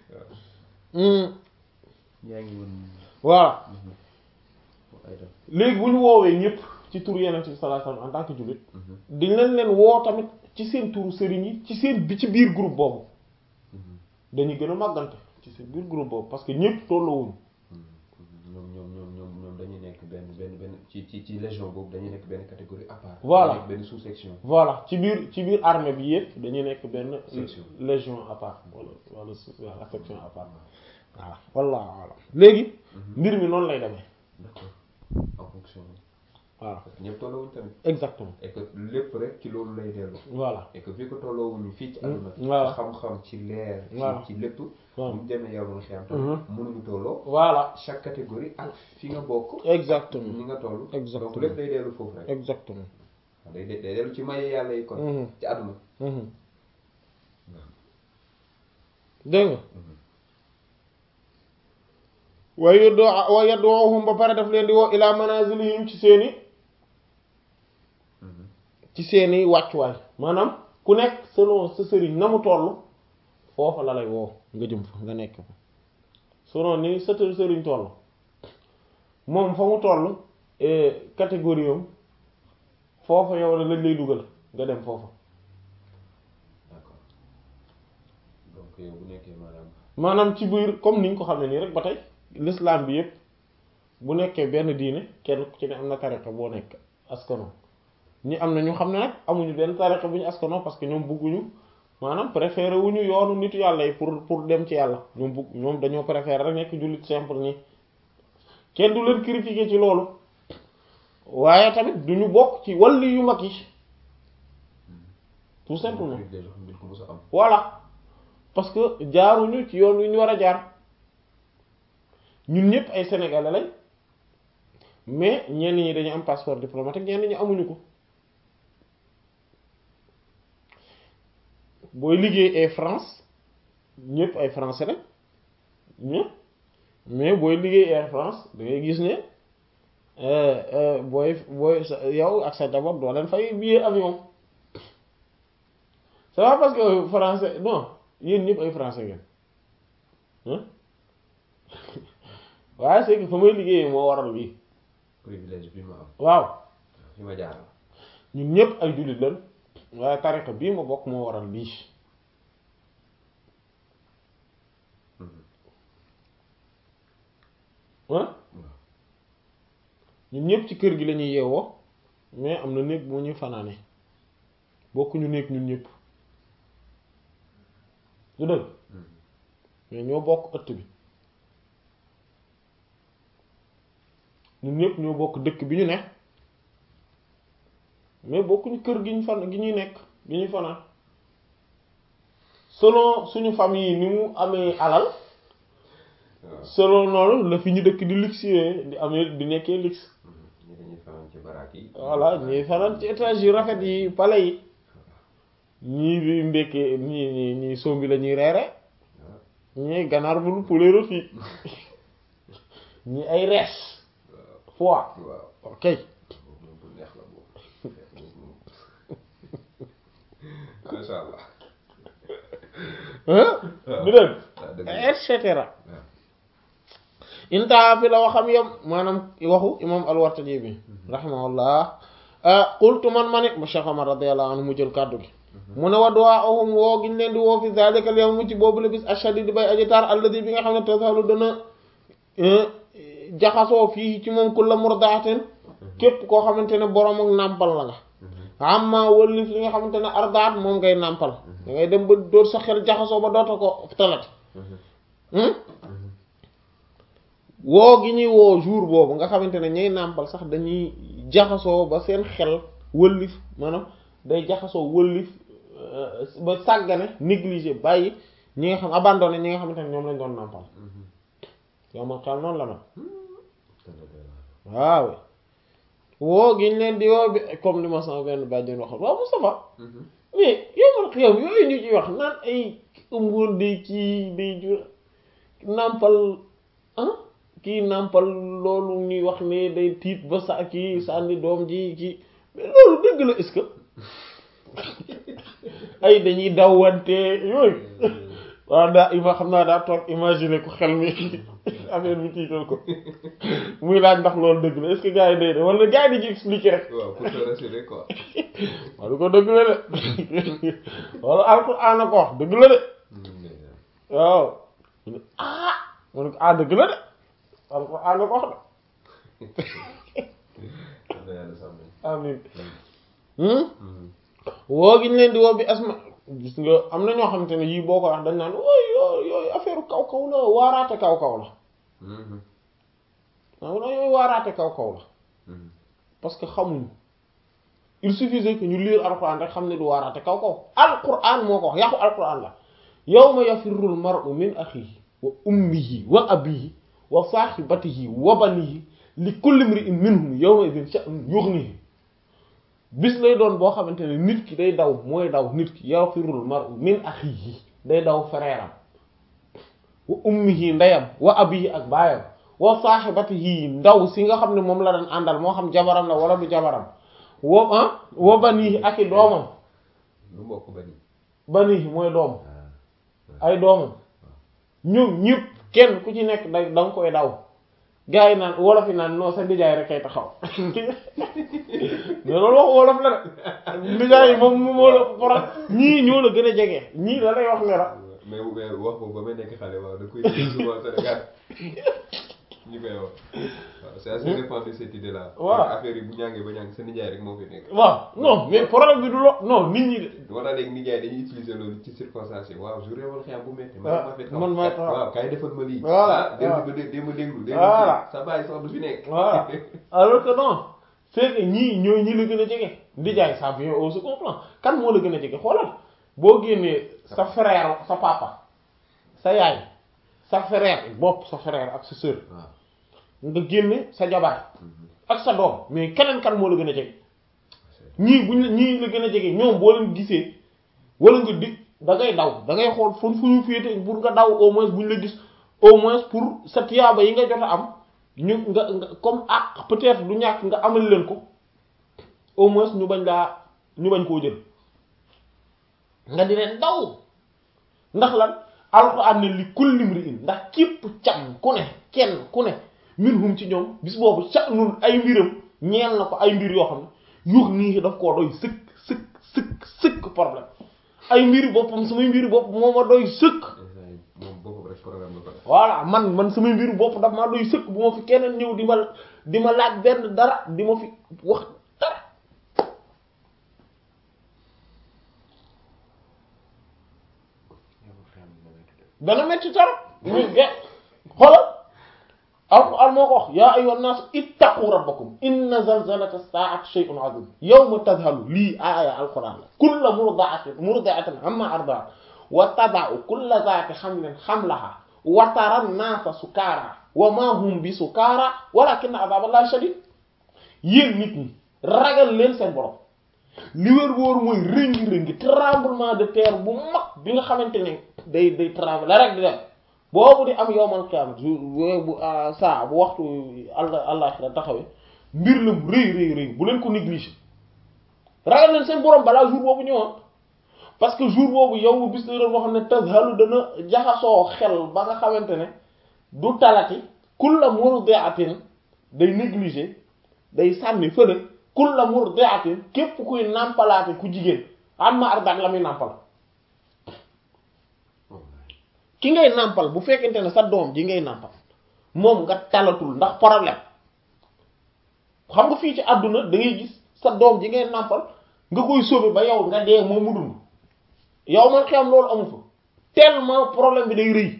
yaa ngi woon voilà léegi bu ñu woowee ñëpp ci turu Yonent bi sallallahu alayhi wasallam en tant que jullit dañ leen leen woo tamit ci seen turu sëriñ yi ci seen bi ci biir groupe boobu dañuy gën a màggante ci seen biir groupe boobu parce que ñëpp tolloowuñu ñoom ñoom ñoom ñoom ñoom dañuy nekk benn benn benn ci ci ci légion boobu dañuy nekk benn catégorie à part voilà nekk benn sous-section voilà ci biir ci biir armée bi yëpp dañuy nekk benn section légion à part wala wala wala section à part voilà voilà voilà léegi mbir mi noonu lay demee d'accord en fonction voilà parce que ñëpp tolloowuñu tamit exactement et que lépp rek ci loolu lay dellu voilà et que vu que tolloowuñu fii ci àdduna voilà xam-xam ci leer voilà ci ci lépp voilà bu ñu demee yow mën xiyam tamit mënuñu tolloo voilà chaque catégorie ak fi nga bokk exactement ni nga toll exactement donc lépp day dellu foofu rek exactement day day day dellu ci maye yàlla yi kon ci àdduna dégg nga wa yaddu wa yadduhum ba pare daf leen di woo ila manazilihim ci seeni ci seeni wàccuwaay maanaam ku nekk selon sa sëriñ na mu toll foofa la lay woo nga jëm fa nga nekk fa selon ni sa sëriñ toll moom fa mu toll catégorie am foofa yow la lañ lay dugal nga dem foofa d'accord donc yow bu nekkee maanaam maanaam ci biir comme niñ ko xam ne nii rek ba tey l'islam bi yëpp bu nekkee benn diine kenn ku ci ne am na tariqa boo nekk askano ñi am na ñu xam ne nag amuñu benn tariqa bu ñu askano parce que ñoom bëgguñu maanaam préféré wuñu yoonu nitu yàlla yi pour pour dem ci yàlla ñoom bëgg ñoom dañoo préféré rek nekk jullit simple nii kenn du leen critiquer ci loolu waaye tamit duñu bokk ci walli yu mag yi tout simplement voilà parce que jaaruñu ci yoon wi ñu war a jaar ñun ñëpp ay sénégalais lañ mais ñenn ñi dañu am passeport diplomatique ñenn ñi amuñu ko booy liggéey ay France ñëpp ay français lañ ñëpp mais booy liggéey Air France da ngay gis ne booy booy yow ak sa jabar doo leen fay billet avion c'est pas parce que français non yéen ñëpp ay français ngeen waaye c'est que fa may liggéeyee moo waral lii privilège bi ma am waaw fi ma jaar ñun ñëpp ay jullit lañ waaye tariqa bii ma bokk moo waral lii ah ñun ñëpp ci kër gi la ñuy yeewoo mais am na néeg moo ñuy fanaane bokkuñu néeg ñun ñëpp du dëgg mais ñoo bokk ëtt bi ñun ñëpp ñoo bokk dëkk bi ñu ne mais bokkuñu kër gi ñu fan gi ñuy nekk gi ñuy fanaan selon suñu famille ni mu amee alal selon noonu la fi ñu dëkk di luxueux di amee di nekkee luxe ñi dañuy fanaan ci baraak yi voilà ñuy fanaan ci étage yu rafet yi palais yi ñii di ndekkee ñii ñii ñii sombi la ñuy reere ñii ganaar bu poulet rôti ñii ay rees foie ok neex la boobu masha Allah du dëgg et cetera intaha fi la waxam yam maanaam waxu imam al-Wartaji bi rahimahullah qultu man ma ni Cheikh Omar radiyallahu anhu mu jël kàddu gi mu ne wa du'aahum woo giñ leen di woo fi zalika al-yawm mu ci boobu la bis ashadid di bay aji tar alladi bi nga xam ne tasalu dana jaxasoo fii ci moom kulla murdaatin képp koo xamante ne borom ak nàmpal la nga amma wëllif li nga xamante ne ardaat moom ngay nàmpal da ngay dem ba dóor sa xel jaxasoo ba doota ko talati woo gi ñuy woo jour boobu nga xamante ne ñay nàmpal sax dañuy jaxasoo ba seen xel wëllif maanaam day jaxasoo wëllif ba sàggane négligé bàyyi ñi nga xam abandonné ñi nga xamante ne ñoom lañ doon nàmpal yow ma xam noonu la nag waaw woo gi ñu leen di woo bi comme li ma sama benn bàjjen waxal waaw Moustapha mais yow man xiyam yooyu ñu ci wax naan ay ëmboon day kii day jur nàmpal ah kii nàmpal loolu ñuy wax ne day tiit ba sa kii sànni doom ji kii mais loolu dëgg la est-ce que ay dañuy dawwante yooyu waaw daa ima xam naa daa toog imaginer ko xel mi affaire bi tiital ko muy laaj ndax loolu dëgg la est-ce que gars yi day de wala gars yi di ci expliquer rek waaw pour te rassurer quoi waaw du ko dëgg la de wala alxuraan a ko wax dëgg la de waaw ah mu ne ko ah dëgg la de alxuraan a ko wax de amin woo gi ñu leen di woo bi asma gis nga am na ñoo xamante ne yii boo ko wax dañ naan ooy yooyu yooyu affaire kaw kaw la waaraate kaw kaw la waaw yooyu waaraate kaw kaw la parce que xamuñu il suffisait que ñu lire alquran rek xam ne du waaraate kaw kaw alquran moo ko wax yàqu alquran la yawma yafirrul mar'u min akhihi wa ummihi wa abihi wa sahibatihi wa banihi li kulli imri'in minhum yawma idhin sha'nun yughnihi bis lay doon boo xamante ne nit ki day daw mooy daw nit ki yafirul mar'u min akhihi day daw frère am wa ummihi ndeyam wa abihi ak baayam wa sahibatihi ndaw si nga xam ne moom la daan àndal moo xam jabaram la wala du jabaram wa ah wa banihi ak i doomam lu mbokk bani banihi mooy doom ay doomam ñoom ñëpp kenn ku ci nekk da danga koy daw gaa yi naan wolof yi naan non sa ndijaay rek kay taxaw mais loolu wax wolof la de ndijaay yi moom moo la faral ñii ñoo la gën a jege ñii la lay wax ne la mais mais wax boobu ba may nekk xale waaw da koy dégg souvent Sénégal ñu koy wax waaw c'est assez répandu cette idée là. waaw affaire yi bu ñaangee ba ñaang sa nijaay rek moo fi nekk. waaw non mais problème bi du lo non nit ñi de. moo tax léegi nijaay dañuy utiliser loolu ci circonstance yi waaw jour yow xiyam bu métti. waaw man maa taxaw waaw kay defal ma lii. voilà démb ba dé démb déglu. voilà sa baay sax du fi nekk. voilà alors que non c'est que ñii ñooy ñi la gën a jege. ndijaay ça vient au second plan kan moo la gën a jege xoolal boo génnee sa frère sa papa sa yaay sa frère bopp sa frère ak sa sœur. nga génne sa jabar ak sa doom mais keneen kan moo la gën a jege ñii buñ la ñii la gën a jege ñoom boo leen gisee wala nga di da ngay daw da ngay xool fan fu ñu féete pour nga daw au moins buñ la gis au moins pour sa tiyaaba yi nga jot a am ñu nga nga comme ah peut-être du ñàkk nga amal leen ko au moins ñu bañ laa ñu bañ koo jël nga di leen daw ndax lan alxuraan ne li kulli imri'in ndax képp cam ku ne kenn ku ne minhum ci ñoom bis boobu sha'nun ay mbiram ñeel na ko ay mbir yoo xam ne yuux nii daf koo doy sëkk sëkk sëkk sëkk problème ay mbiri boppam samay mbiri bopp moo ma doy sëkk programme nga ko def. voilà man man samay mbiru bopp daf maa doy sëkk bu ma fi keneen ñëw di ma di ma laaj benn dara di ma fi wax dara. dana metti trop muy ge xoolal alquran moo ko wax yaa ayyuhan naas ittaqu rabbakum inna zalzalata saa'ati shay'un 'azim yawma tadhalu lii aaya alquran la kullu murdi'atin murdi'atin amma arda'at wa tada'u kulla zaati hamlin hamlaha wa tara an-naasa sukaara wa ma hum bi sukaara walakinna 'adhaballahi shadiid yéen nit ñi ragal leen seen borom li wér wóor mooy rëngi-rëngi tremblement de terre bu mag bi nga xamante ne day day trembler rek di dem boobu di am yowmal qiyaama jour bu saa bu waxtu allah allah taxawee mbir la mu rëy rëy rëy bu leen ko négliger ragal leen seen borom balaa jour boobu ñëwoon parce que jour boobu yow bis la doon boo xam ne tazhalu dana jaxasoo xel ba nga xamante ne du talati kulla murdi'atin day négliger day sànni fële kulla murdi'atin képp kuy nàmpalaate ku jigéen amma arda'at la muy nàmpal ki ngay nàmpal bu fekkente ne sa doom ji ngay nàmpal moom nga talatul ndax problème xam nga fii ci àdduna da ngay gis sa doom ji ngay nàmpal nga koy sauver ba yow nga dee moom mu dund yow man xam loolu amu fa tellement problème bi day rëy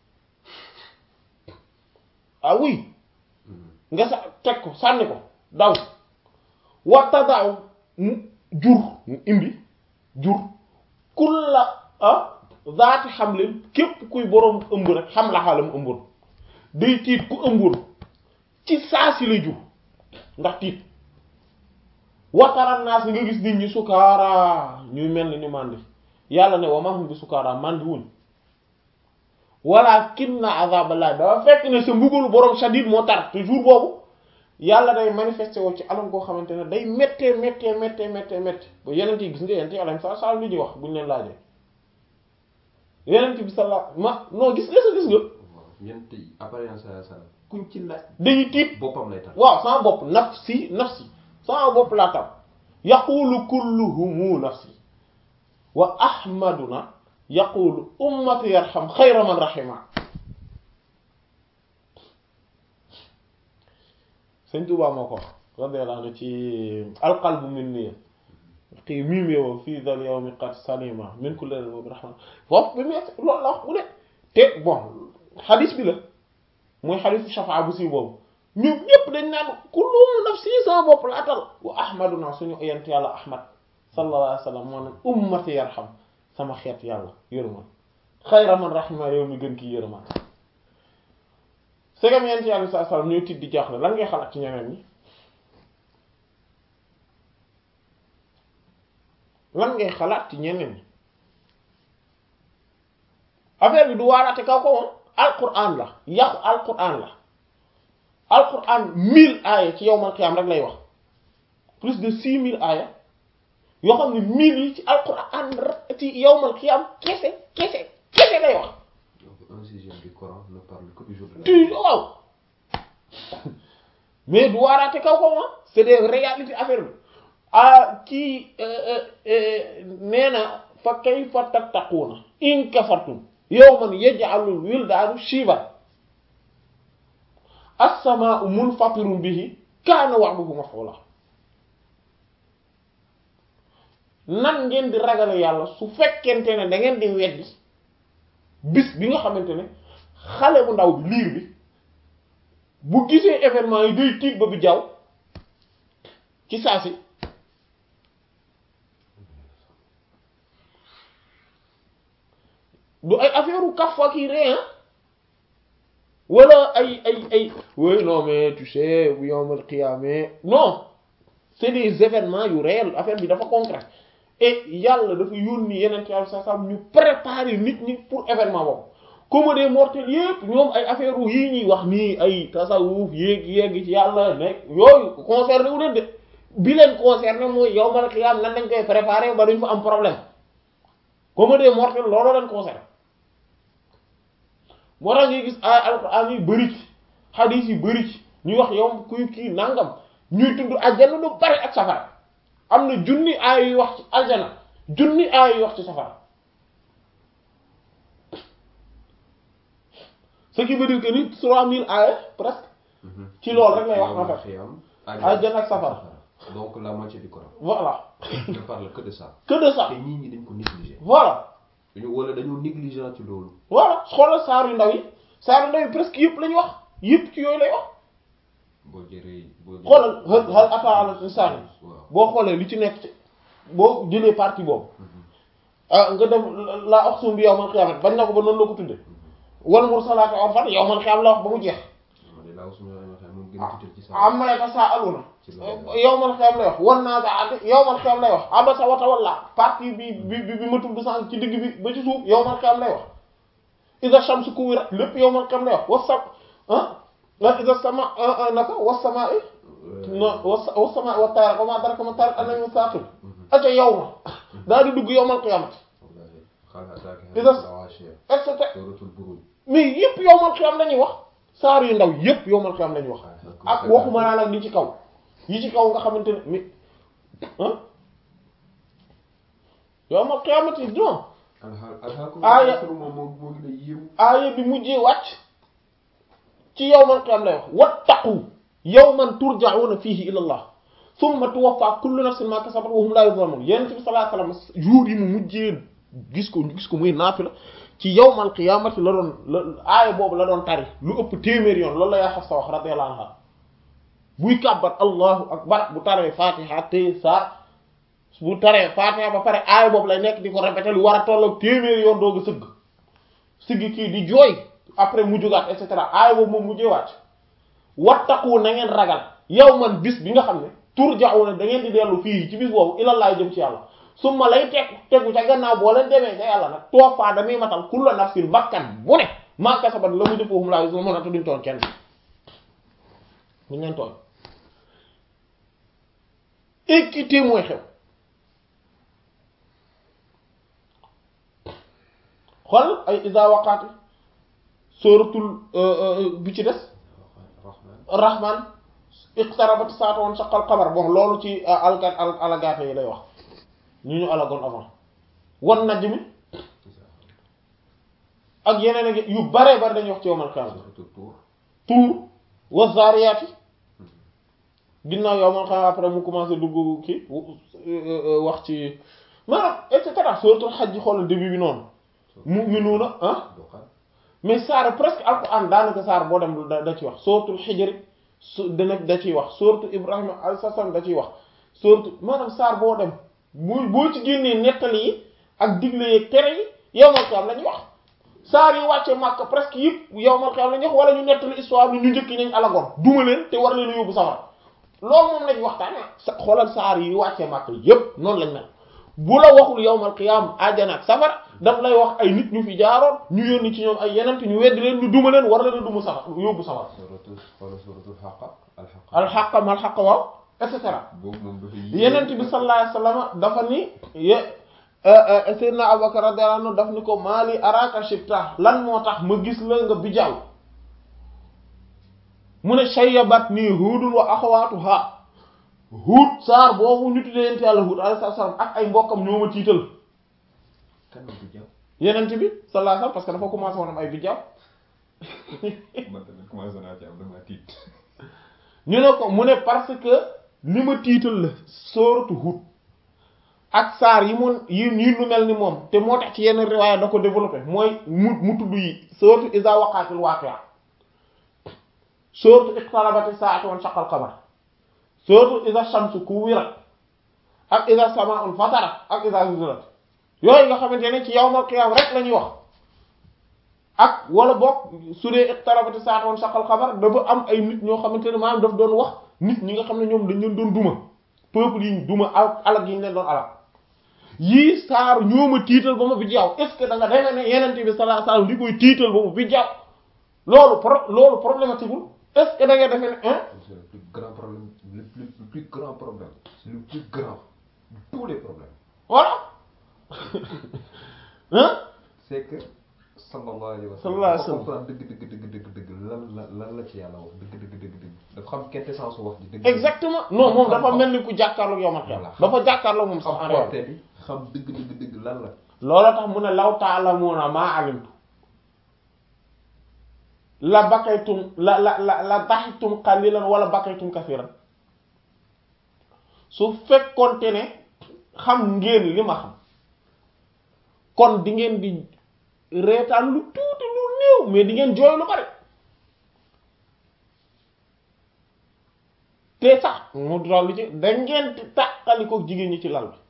ah oui nga sa teg ko sànni ko daw waxta daaw mu jur mu imbi jur kulla ah zaati xamlin képp kuy boroom ëmb rek xam la xaalam ëmboon day tiit ku ëmboon ci saa si lay jur ndax tiit wataran naas nga gis nit ñi sukaara ñuy mel ni ñu màndi yàlla ne wa ma hum bi sukaara màndi wuñ walakinna azaballah dafa fekk ne sa mbugalu boroom shadid moo tar te jour boobu yàlla day manifesté woo ci anam koo xamante ne day méttee méttee méttee méttee méttee ba yeneen yi gis nga yeneen yi alayhi salaam li ñuy wax buñ leen laajee yeneen bi sala ma non gis nga sa gis nga. ñeent yi après yeneen saa saa kuñ ci laaj. dañuy tiit boppam lay tar. waaw sama bopp nafsi nafsi sama bopp laa tam yaqulu kulluhumu nafsi wa ahmaduna yaqulu ummati yarham xayra man rahima. Sëñ Tuubaa moo ko wax radiyallahu anhu ci alqalbu minni kii miim yow fii dal yawmi qad salima min kulli rahman foofu bi mu loolu la wax bu ne te bon xadis bi la mooy xadisu shafaa bu si boobu ñoom ñëpp dañ naan kullu nafsi sama bopp la atal wa ahmaduna suñu yent yàlla ahmad sallallahu alayhi wa sallam moo ne ummati yarham sama xeet yàlla yërëman xayra man rahima yow mi gën kii yërëman segam yent yàlla sallallahu alayhi wa sallam ñooy tiit di jaaxle lan ngay xalaat ci ñeneen ñi lan ngay xalaat ci ñeneen ñi affaire bi du waaraate kaw ko woon alquran la yàqu alquran la alquran mille aaya ci yawmal qiyaam rek lay wax plus de six mille aaya yoo xam ne mille yi ci alquran ci yawmal qiyaam kese kese kese lay wax. donc un sixième du Coran ne parle que du jour de la. tu waaw mais du waaraate kaw ko woon c'est des réalités affaire bi. ah kii nee na fa kayfa tattaquuna in kafartum yawman yaj'alul wildaanu shiiban as-samaa'u munfatirun bihi kaana wa'duhu maf'uula nan ngeen di ragale yàlla su fekkente ne da ngeen di weddi bis bi nga xamante ne xale bu ndaw bi liir bi bu gisee événement yi day tiit ba bi jaww ci saa si du ay affaire u kaf ak yi ree wala ay ay ay oui non mais tu sais bu yawmal qiyaama non c'est des événements yu réels affaire bi dafa concret et yàlla dafa yónni yeneen yàlla sa sam ñu préparer nit ñi pour événement boobu comme des mortels yépp ñoom ay affaire u yii ñuy wax nii ay tasawuf yéeg yéegi ci yàlla nekk yooyu concerné wu leen de bi leen concerné mooy yawmal qiyaama nan lañ koy préparer ba duñ fa am problème comme des mortels looloo leen concerné moo tax ngay gis ay alxuraan yi bëri ci xadiis yi bëri ci ñuy wax yow kuy kii nangam ñuy tudd aljana lu bari ak safara am na junni aay yu wax ci aljana junni aay yu wax ci safara ce qui veut dire que ni trois mille aaya presque ci loolu rek lay wax en fait àjjana ak safara donc la moitié du Coran voilà ne parle que de ça que de ça te nit ñi dañ ko négliger voilà dañu wala dañoo négligent ci loolu voilà xoolal saar yu ndaw yi saar yu ndaw yi presque yëpp lañu wax yëpp ci yooyu lay wax boo jëree boo xoolal hal hal ataa ala insaani boo xoolee li ci nekk ci boo jëlee partie boobu ah nga def laa uqsimu bi yawmal qiyaamah bañ na ko ba noonu la ko tudde wal mursalaati urfan yawmal qiyaamah la wax ba mu jeex amma yatasaaluuna yawmal qiyaamah lay wax wan naazi'aati yawmal qiyaamah lay wax abasa wa tawalla partie bi bi bi ma tudd sànq ci digg bi ba ci suuf yawmal qiyaamah lay wax iza shamsu kuwirat lépp yawmal qiyaamah lay wax was sam ah iza sama naka was samaa'i non was samaa'i wat taariq wa maa adraaka mat taariq an-najmu saaqib ata yawma daa di dugg yawmal qiyaamati et cetera mais yëpp yawmal qiyaam lañuy wax saar yu ndaw yëpp yawmal qiyaam lañuy wax ak waxuma naa nag li ci kaw yi ci kaw nga xamante ne mi ah yawmal qiyaamati non aaya aaya bi mujjee wàcc ci yawmal qiyaam lay wax wattaqu yawman turja'una fihi ila Allah summa tuwaffa kullu nafsin ma kasabat wa hum la yuzlamun yonent bi sallallahu alayhi wasallam jour yi mu mujjee gis ko gis ko muy naafila ci yawmal qiyaamati la doon la aaya boobu la doon tari lu ëpp téeméer yoon loolu la yaa Hafsa wax radiyallahu anha buy kàbbat allahu akbar bu taree fatiha te saar bu taree fatiha ba pare aaya boobu lay nekk di ko répété lu war a tolloog téeméer yoon doog a sëgg siggi kii di jooy après mu jugaat et cetera aaya boobu moom mujjee wàcc wattaqu na ngeen ragal yawman bis bi nga xam ne turja'una da ngeen di dellu fii ci bis boobu ilallaah jëm ci yàlla summa lay teg tegu ca gannaaw boo leen demee ca yàlla nag tuwaffaa damay matal kullu nafsin bakkan bu ne maa kasabat la mu jëf foofu laa su ma mën a duñ tooñ kenn duñ leen tooñ équité mooy xew xool ay iza waqaati suratul bi ci des rahman iqtarabat saatu wan shaqqal qamar bon loolu ci algat al alagaate yi lay wax ñu ñu alagoon avant wan najmi ak yeneen ak yu bare bare dañuy wax ci yawmal qiyaama tuur wa zaariyaati ginnaaw yawmal qiyaama après mu commencé dugg kii wax ci maanaam et cetera suratul hajj xoolal début bi noonu mu'minuuna ah mais saar presque alquran daanaka saar boo dem da ci wax suratul hijr su dana da ciy wax sourate Ibrahima alayhi salaam da ciy wax sourate maanaam saar boo dem boo boo ci génnee nettali yi ak digle yeeg tere yi yawmal qiyaama la ñuy wax saar yi wàcce Makka presque yëpp yawmal qiyaama la ñuy wax wala ñu nettali histoire bi ñu njëkk nañ alagoon duma leen te war leen a yóbbu safara loolu moom lañ waxtaane sa xoolal saar yi wàcce Makka yëpp noonu lañ mel bu la waxul yawmal qiyaama àjjana ak safara daf lay wax ay nit ñu fi jaaroon ñu yónni ci ñoom ay yeneen ñu weddi leen ñu duma leen war leen a duma safara yóbbu safara alxaqa mal xaqa waaw et cetera yeneen bi sallallahu alayhi wasallam dafa ni ye Seydina Abubakar radiyallahu anhu daf ni ko maali araka shibta lan moo tax ma gis la nga bijaaw mu ne shayyabat nii huudun wa axawaatuha huud saar boobu ñu tuddee yent yàlla huud alayhi salaam ak ay mbokkam ñoo ma tiital yeneen bi sallallahu alayhi wasallam parce que dafa commencé woon am ay bijaaw ñu ne ko mu ne parce que li ma tiital la sooratu Hud ak saar yi mu yi yi lu mel ni moom te moo tax ci yenn riwaaya da ko développé mooy mu mu tudd yi sooratu iza waqa'atil waqi'a sooratu iqtarabati saa'atu wan shaqqal qamar sooratu iza shamsu kuwirat ak iza samaa'un fatarat ak iza zulzilat yooyu nga xamante ne ci yawmal qiyaam rek la ñuy wax ak wala boog su dee iqtarabati saa'atu wan shaqqal qamar dafa am ay nit ñoo xamante ne maanaam daf doon wax nit ñi nga xam ne ñoom dañ leen doon duma peuple yi duma al alag yi ñu leen doon alag yii saar ñoo ma tiital ba ma bi jaaw est-ce que da nga demee ne yenente bi sallallahu alayhi wasallam li koy tiital ba mu bi jaaw loolu pro loolu problématique wul est-ce que da nga defee ne hein c'est le plus grand problème le plus le plus grand problème c'est le plus grand de tous les problèmes voilà hein c'est que sallallahu alayhi wa sallallahu alayhi wa sallam comprendre dëgg dëgg dëgg dëgg dëgg lan la lan la ci yàlla wax dëgg dëgg dëgg dëgg dafa xam quintessence wax ji dëgg exactement non moom dafa mel ni ku jàkkaarloog yow ma xel dafa jàkkaarloog moom sax en réalité bi xam dëgg dëgg dëgg lan la loolu tax mu ne law ta'lamuna ma alimtu la bakaytum la la la la daxitum qalilan wala bakaytum kathiran su fekkonte ne xam ngeen li ma xam kon di ngeen di reetaan lu tuuti lu néew mais di ngeen jooy lu bari te sax mu dolli ci da ngeen tàqali ko jigéen ñi ci lal bi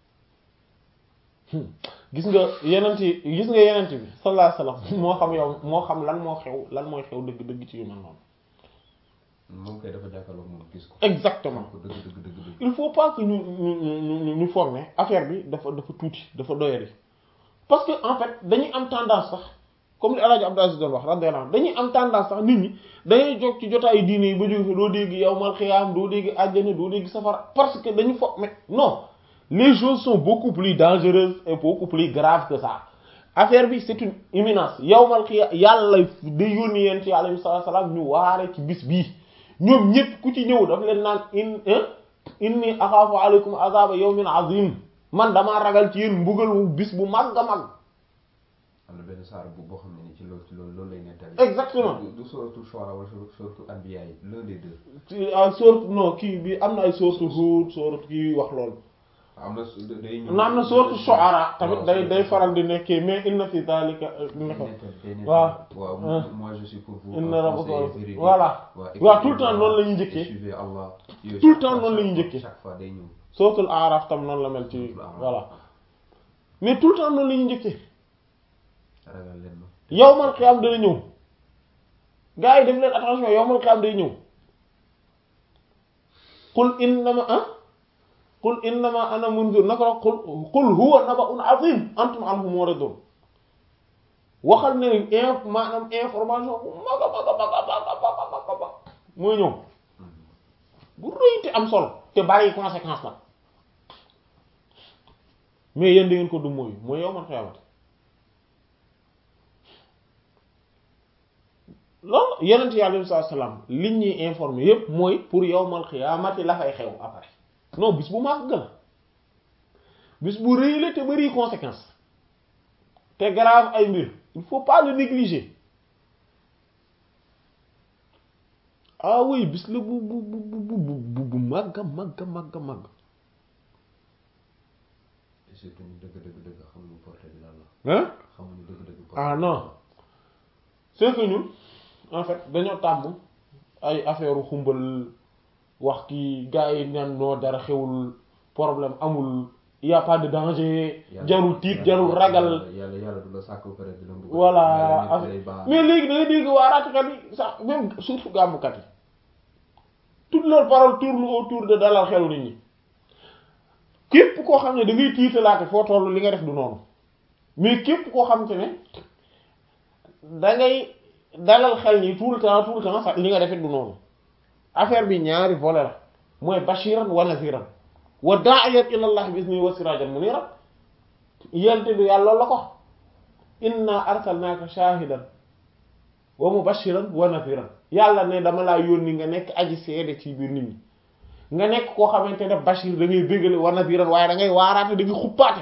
gis nga yenent yi gis nga yenent bi sallallahu alayhi wasallam moo xam yow moo xam lan moo xew lan mooy xew dëgg dëgg ci yu mel noonu moom kay dafa jàkkaarloo moom gis ko exactement ko dëgg dëgg dëgg dëgg il faut pas que ñu ñu ñu ñu foog ne affaire bi dafa dafa tuuti dafa doyari parce que en fait dañuy am tendance sax comme li El Hadj Abdou Aziz doon wax radiyallahu anhu dañuy am tendance sax nit ñi dañuy jóg ci jotaayu diine yi ba jóg fi doo dégg yawmal xiyaam doo dégg àjjana doo dégg safara parce que dañu foog mais non les choses sont beaucoup plus dangereuses et beaucoup plus graves que ça affaire bi c'est une imminence yawmal xiyaam yàlla day yónni yéen ci alayhi salaam ñu waare ci bis bii ñoom ñëpp ku ci ñëw daf leen naan in inni axaafu alaykum azaba yawmin azim man damaa ragal ci yéen mbugal wu bis bu mag a mag. am na benn saar bu boo xam ne ni ci loolu ci loolu loolu lay nettali. exactement du sóoratu Shu'ara wala sóoratu Anbiya yi l'un des deux. ci ah sóoratu non kii bi am na ay sóoratu Huud sóoratu kii wax loolu. am na day ñëw. am na sóoratu Shu'ara tamit day day faral di nekkee mais inna fi dhalika. waaw waaw moi je suis pour vous. inna rabbaka voilà. waaw tout le temps noonu la ñuy njëkkee. suivez Allah. tout le temps noonu la ñuy njëkkee. chaque fois day ñëw. sóoratul A'raf tam noonu la mel ci voilà mais tout le temps noonu la ñuy njëkkee. ragal leen ma. yawmal qiyaam dana ñëw gars yi def leen attention yawmal qiyaam day ñëw qul innama ah qul innama ana munzir naka la qul qul huwa naba'un azim antum anhu mu'ridun waxal ne inf maanaam information bu mag a mag a mag a mag a mag a mag a mag mooy ñëw bu rëy te am solo te bari conséquence nag mais yéen da ngeen ko du mooy mooy yawmal qiyaamati loolu yenent yi alayhi salaam li ñuy informer yépp mooy pour yawmal xiyaamati la fay xew après non bis bu mag la bis bu rëy la te bari conséquence te grave ay mbir il faut pas le négliger ah oui bis la bu bu bu bu bu bu màgga màgga màgga màgg surtout ñu dëgg dëgg dëgg xamuñu porté bi lan la hein xamuñu dëgg dëgg ah non c'est que ñun en fait dañoo tàmm ay affaire xumbal wax ki gars yi naan noo dara xewul problème amul y a pas de danger jarul tiit jarul ragal yàlla yàlla du la sàkk pare di la mbugal voilà mais léegi da ngay dégg waaraatikat yi sax même surtout gàmmukat yi toutes leurs paroles tournent autour de dalal xelu nit ñi képp koo xam ne da ngay tiitalaate foo tollu li nga def du noonu mais képp koo xam te ne da ngay dalal xel ñi tout le temps tout le temps sax li nga defit du noonu affaire bi ñaari volet la mooy bashiran wa naziran wa da'iyan ila Allah bi ismihi wa sirajan muniran yente du yàlla la ko inna arsalnaka shahidan wa mubashiran wa naziran yàlla ne dama laa yónni nga nekk aji seede ci biir nit ñi nga nekk koo xamante ne bashir da ngay bégale wa naziran waaye da ngay waaraate da ngay xuppaate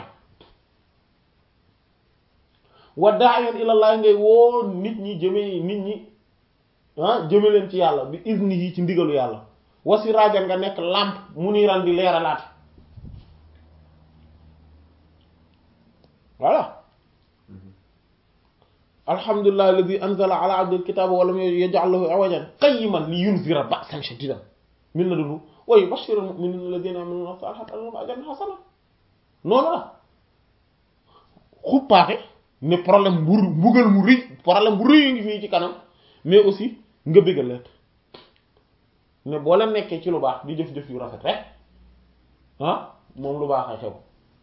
wa da'iyan ila Allah ngay woo nit ñi jëme nit ñi ah jëme leen ci yàlla bi izni yi ci ndigalu yàlla wasiraajan nga nekk lampe muniran di leeralaate voilà alhamdulillah alladhi anzala ala abdil kitaba wa lam yaj'al lahu iwajan qayyiman li yunzira ba'san shadidan min ladunhu wa yubashshira al-mu'minina alladhina ya'maluna as-salihati annahum ajran hasana noonu la xuppaate ne problème bu mbugal mu rëy problème bu rëy ngi fii ci kanam mais aussi nga bëggal leen ne boo leen nekkee ci lu baax di jëf-jëf yu rafet rek ah moom lu baax ay xew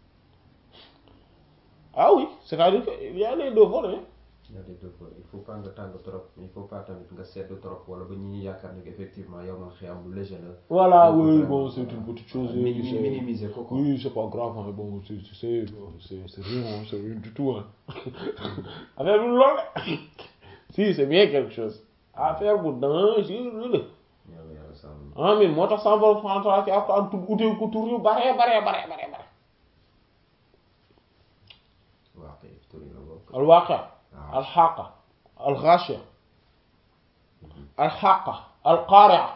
ah oui c'est-à-dire que il y a les deux volets. il y a les deux volets il faut pas nga tàng trop il faut pas tamit nga sedd trop wala ba ñi yaakaar ne effectivement yow man xëy am lu léger la. voilà oui bon c'est une petite chose. minimiser ko quoi. oui c'est pas grave hein bon c'est c'est c'est c'est rien c'est rien du tout hein affaire bu lool si c'est bien quelque chose affaire bu dangereux la. amin moo tax sama borom subhanahu wa ta'ala ci Alxuraan tu utee ko tur yu bare bare bare bare bare al-Waaqi' al-Haaqa al-Ghaashiya al xaqa al qaari'a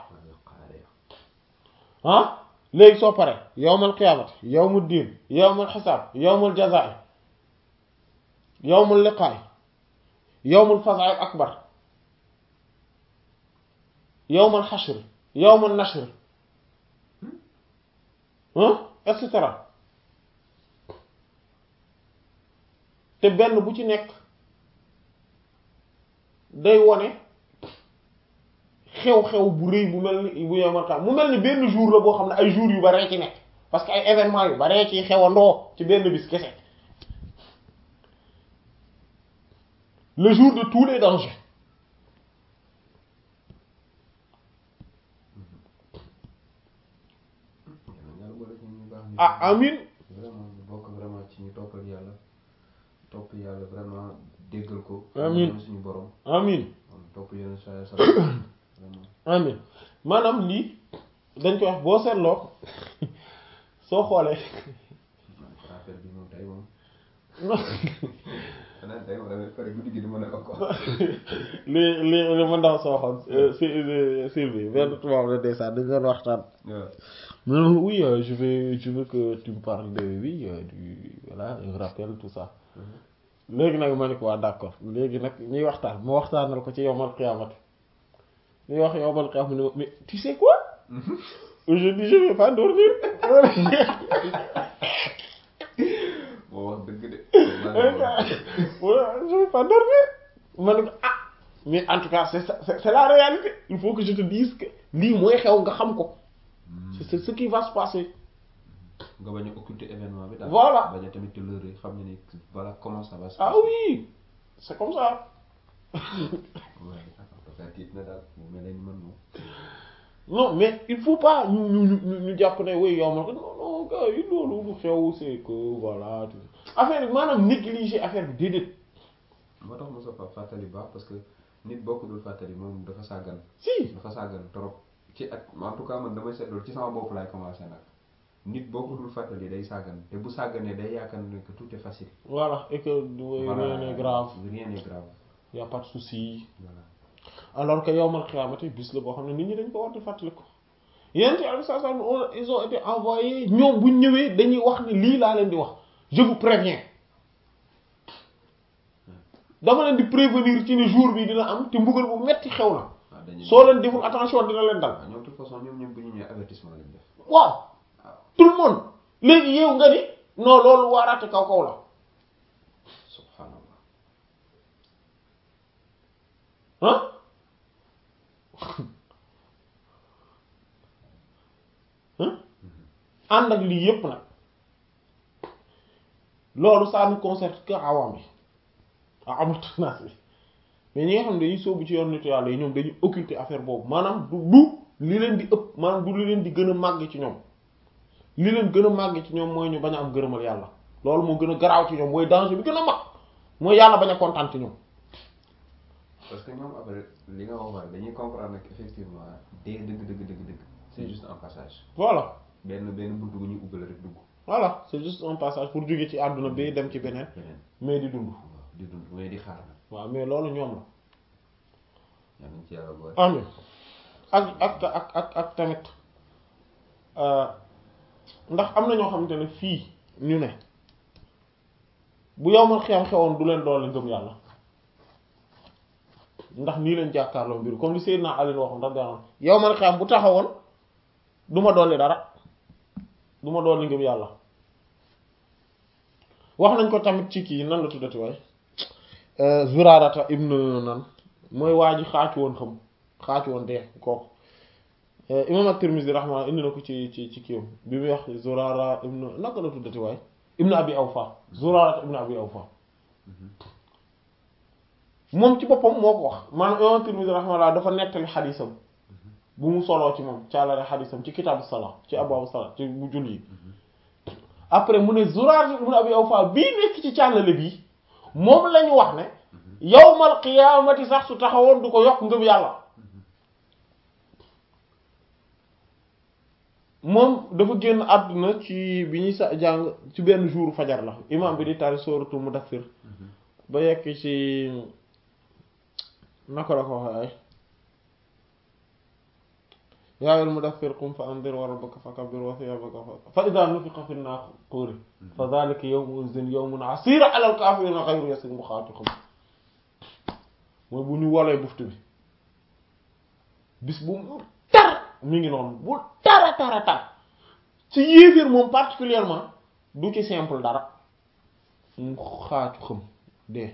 ah léegi soo pare yawmal qiyaamati yawmud diin yawmul xisaab yawmul jazaa'i yawmul liqaa'i yawmul faz'i akbar yawmul xashri yawmul nashri et cetera te benn bu ci nekk day wone xew-xew bu rëy bu mel ni bu yawmal qiyaama mu mel ni benn jour la boo xam ne ay jours yu baree ci nekk parce que ay événements yu baree ci xewandoo ci benn bis kese le jour de tous les dangers ah amin vraiment bokk vraiment ci ñu toppal yàlla topp yàlla vraiment déggal ko amin suñu borom amin topp yenn saa sa amin maanaam lii dañ koy wax boo seetloo soo xoolee affaire bi moom tey moom xanaa tey moom damay pare guddi gi du mën a ko li li li ma ndaw soo xoon si Sylvie benn tubaab la ndeysaan dañ doon waxtaan non oui euh, je vais je veux que tu me parles de oui euh, du voilà un rappel tout ça léegi nag ma ne ko waa d'accord léegi nag ñuy waxtaan ma waxtaanal ko ci yawmal qiyaamati ñuy wax yawmal qiyaamati ne mais tu sais quoi aujourd'hui je vais pas dormir moo wax dëgg de je vais pas dormir ma ne ko ah mais en tout cas c'est ça c'est la réalité il faut que je te dise que lii mooy xew nga xam ko c'est ce qui va se passer. nga bañ a occulter événement bi daal. voilà bañ a tamit l'heure yi xam ne ni voilà comment ça va se ah passer. oui c'est comme ça. waaye dafa tiit na daal mu mel ni man moom. non mais il faut pas ñu ñu ñu ñu jàpp ne oui yow ma non non gars yi loolu lu xew c'est que voilà affaire bi maanaam négliger affaire bi déedéet. moo tax mos a fa fàttali baax parce que nit bokk dul fàttali moom dafa sàggan. si dafa sàggan trop. ci ak en tout cas man damay seetlu ci sama bopp laay commencer nag nit boo ko dul fàttali day sàggan te bu sàgganee day yaakaar ne que tout est facile. voilà et que voilà rien n'est grave. rien n'est grave. y a pas de souci. voilà alors que yawmal qiyaamati bis la boo xam ne nit ñi dañ ko war di fàttali ko yéen ci saa saa ils ont été envoyés ñoom bu ñu ñëwee dañuy wax ne lii laa leen di wax je vous préviens dama leen di prévenir ci ni jour bi dina am te mbugal bu metti xew na. soo leen deful attention dina leen dal. ñoom de toute façon ñoom ñoom bu ñu ñëwee avertissement lañ def. waaw tout le monde léegi yow nga ni non loolu waaraate kaw kaw la. subhanallah. ah. ànd ak lii yépp nag loolu ça ne concerne que awam bi ah amut naas bi. mais ñi nga xam ne dañuy sóobu ci yoon nitu yàlla yi ñoom dañuy occulter affaire boobu maanaam du du li leen di ëpp maanaam du li leen di gën a màgg ci ñoom li leen gën a màgg ci ñoom mooy ñu bañ a am gërëmal yàlla loolu moo gën a garaaw ci ñoom mooy danger bi gën a mag mooy yàlla bañ a kontaan ci ñoom. parce que ñoom après li nga wax rek dañuy comprendre nag effectivement dee dëgg dëgg dëgg dëgg c'est juste un passage. voilà benn benn buntu bu ñuy ubbale rek dugg. voilà c'est juste un passage pour jóge ci àdduna bi dem ci beneen. beneen mais di dund. di dund mais di xaar nag. waaw mais loolu ñoom la. yaa ngi ci yàlla boole. amiin ak ak ak ak ak tamit ndax am na ñoo xamante ne fii ñu ne bu yawmal xiyaam xewoon du leen doole ngëm yàlla ndax nii leen jàkkaarloo mbiru comme li Seydina Ali waxoon ndax daanaka yawmal xiyaam bu taxawoon du ma dolli dara du ma dolli ngëm yàlla wax nañ ko tamit ci kii nan la tuddati waay Zurarata ibn nan mooy waa ji xaacu woon xam xaacu woon dee kooku imam at-Tirmidhi rahma indi na ko ci ci ci kiiwam bi muy wax Zurara ibn naka la tuddati waay ibn Abi Awfa Zurarata ibn Abi Awfa moom ci boppam moo ko wax maanaam imam at-Tirmidhi rahma dafa nettali xadiisam bu mu soloo ci moom caalare xadiisam ci kitaabu salaa ci abwaabu salaa ci bu julli yi après mu ne Zurarata ibn Abi Awfa bii nekk ci caalale bii moom lañu wax ne yawmal qiyaamati sax su taxawoon du ko yokk ngëm yàlla moom dafa génn àdduna ci bi ñuy sa jàng ci benn jour fajar la imam bi di tari sóoratu Mudaththir ba yekk ci naka la ko waxee yaa ayyuhal muddaththir qum fa anzir wa rabbaka fakabbir wa thiyaabaka fa idhaa nufiqa fi n-naaquur fa dhaalika yawma'idhin yawmun 'asiir 'ala al-kaafiriina ghayru yasiir bu xaati xam mooy bu ñu wolee buftu bi bis bu mu tar mi ngi noonu bu tara tara tar ci yéeféer moom particulièrement du ci simple dara mu xaatu xam dee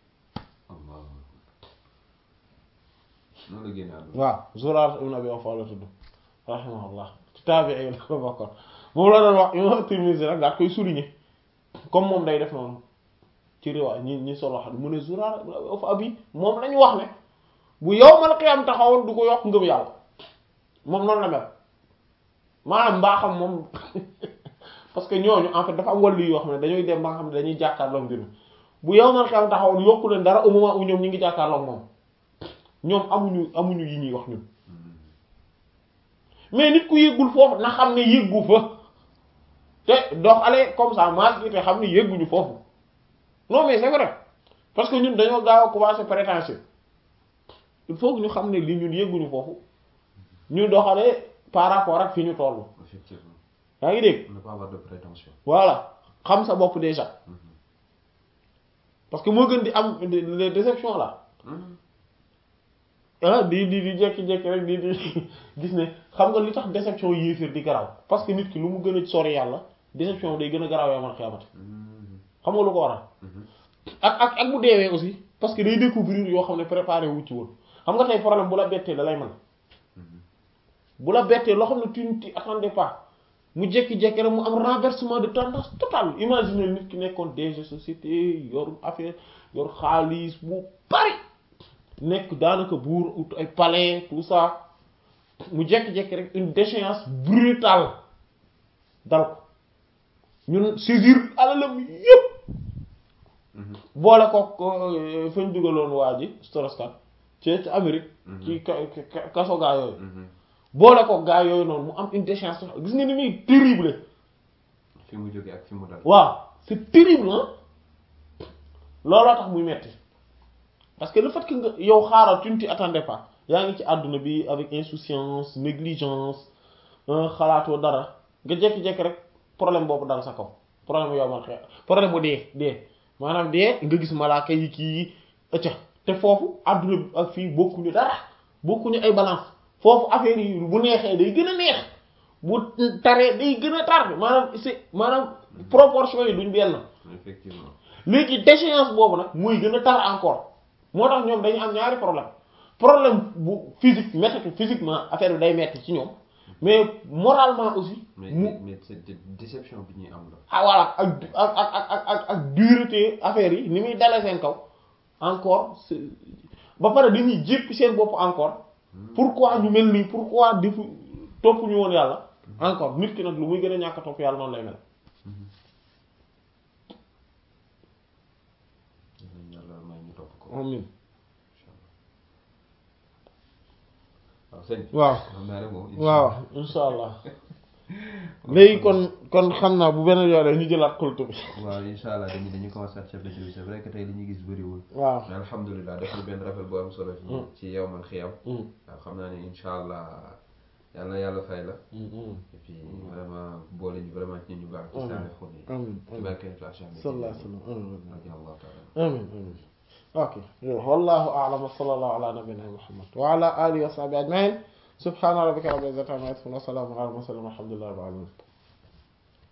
noonu la génne àdduna. waaw Zuraara ibn Abi Awfa la tudd rahimahullah ci taabi'i la ko bokkoon moom la doon wax imam Tirmidhi rek daal koy souligner comme moom day def noonu ci riwaay ñi ñi solo xam mu ne Zuraara ibn Abi Awfa bi moom lañu wax ne bu yawmal qiyaam taxawoon du ko yokk ngëm yàlla moom noonu la mel maanaam mbaaxam moom parce que ñooñu en fait dafa am wàllu yoo xam ne dañuy dem ba nga xam ne dañuy jàkkaarloog mbir mi bu yawmal qiyaam taxawoon yokku leen dara au moment où ñoom ñi ngi jàkkaarloog moom ñoom amuñu amuñu yi ñuy wax ñun mais nit ku yëggul foofu na xam ne yëggu fa te doxale comme ça malgré te xam ne yëgguñu foofu non mais c'est vrai parce que ñun dañoo gaaw a commencer prétentieux il faut que ñu xam ne li ñun yëgguñu foofu ñu doxale par rapport ak fi ñu tollu. Effectivement. yaa ngi dégg. Ne pas avoir de prétention. voilà xam sa bopp déjà parce que moo gën di am les déceptions là. ah di di di jékki-jékki rek di di gis ne xam nga li tax déception yéeféer di garaw parce que nit ki lu mu gën a sori yàlla déception day gën a garaw yawmal xiyaamati xam nga lu ko waral ak ak ak bu deewee aussi parce que day découvrir yoo xam ne préparé wu ci woon xam nga tey problème bu la bettee da lay mën bu la bettee loo xam ne tu ne t'y attendais pas mu jékki-jékki rek mu am renversement de tendance total imagine nit ki nekkoon D G société yor affaire yor xaalis bu bari nekk daanaka buur ut ay palais tout ça mu jékki-jékki rek une déchéance brutale dal ko ñun saisir alalam yépp boole ko fañ dugaloon waa ji Strauss-Kahn ci ci Amérique ci kaso gaa yooyu boole ko gaa yooyu noonu mu am une déchéance gis nga ni muy terrible fi mu jógee ak fi mu dal waaw c'est terrible hein looloo tax muy metti parce que le fait que nga yow xaaral tu ne t'y attendais pas yaa ngi ci àdduna bi avec insouciance négligence xalaatoo dara nga jékki-jékki rek problème boobu dal sa kaw problème yow man xeex problème bu dee dee maanaam dee nga gis malaaka yi kii ëcca te foofu àdduna bi ak fii bokkuñu dara bokkuñu ay balance foofu affaire yi bu neexee day gën a neex bu taree day gën a tar maanaam c'est maanaam proportion yi duñ benn. Effectivement. léegi déchéance boobu nag muy gën a tar encore. moo tax ñoom dañu am ñaari problème problème bu physique métti physiquement affaire bi day metti ci ñoom mais moralement aussi. mais mu mais c'est déception bi ñuy am la. ah voilà ak ak ak ak ak ak dureté affaire yi ni muy dalee seen kaw encore ba pare dañuy jéppi seen bopp encore pourquoi ñu mel nii pourquoi defu topp ñu woon yàlla encore nit ki nag lu muy gën a ñàkk a topp yàlla noonu lay mel. amiin waaw sëñ waaw xam naa rek moom waaw insha allah léegi kon kon xam naa bu benn yoon ñu jëlaat xultu bi waaw insha allah dañuy dañuy commencé at chapitre bi c'est vrai que tey li ñuy gis bëriwul waaw mais alhamdulilah def na benn rappel bu am solo ci ci yawmal xiyaam waaw xam naa ne insha allah yàlla na yàlla fay la et puis vraiment boole ñu vraiment ci ñu baax ci saale xol yi amiin ci barke inflation sallallahu alayhi wa sallam radiyallahu ta'ala amiin amiin ok wallahu a'lam wa sallallahu ala nabiyyina muhammad wa ala alihi wa sahbihi ajma'in subhana rabbika rabbil izzati amma yasifun wa salamun ala al mursalin walhamdulillahi rabbil alamin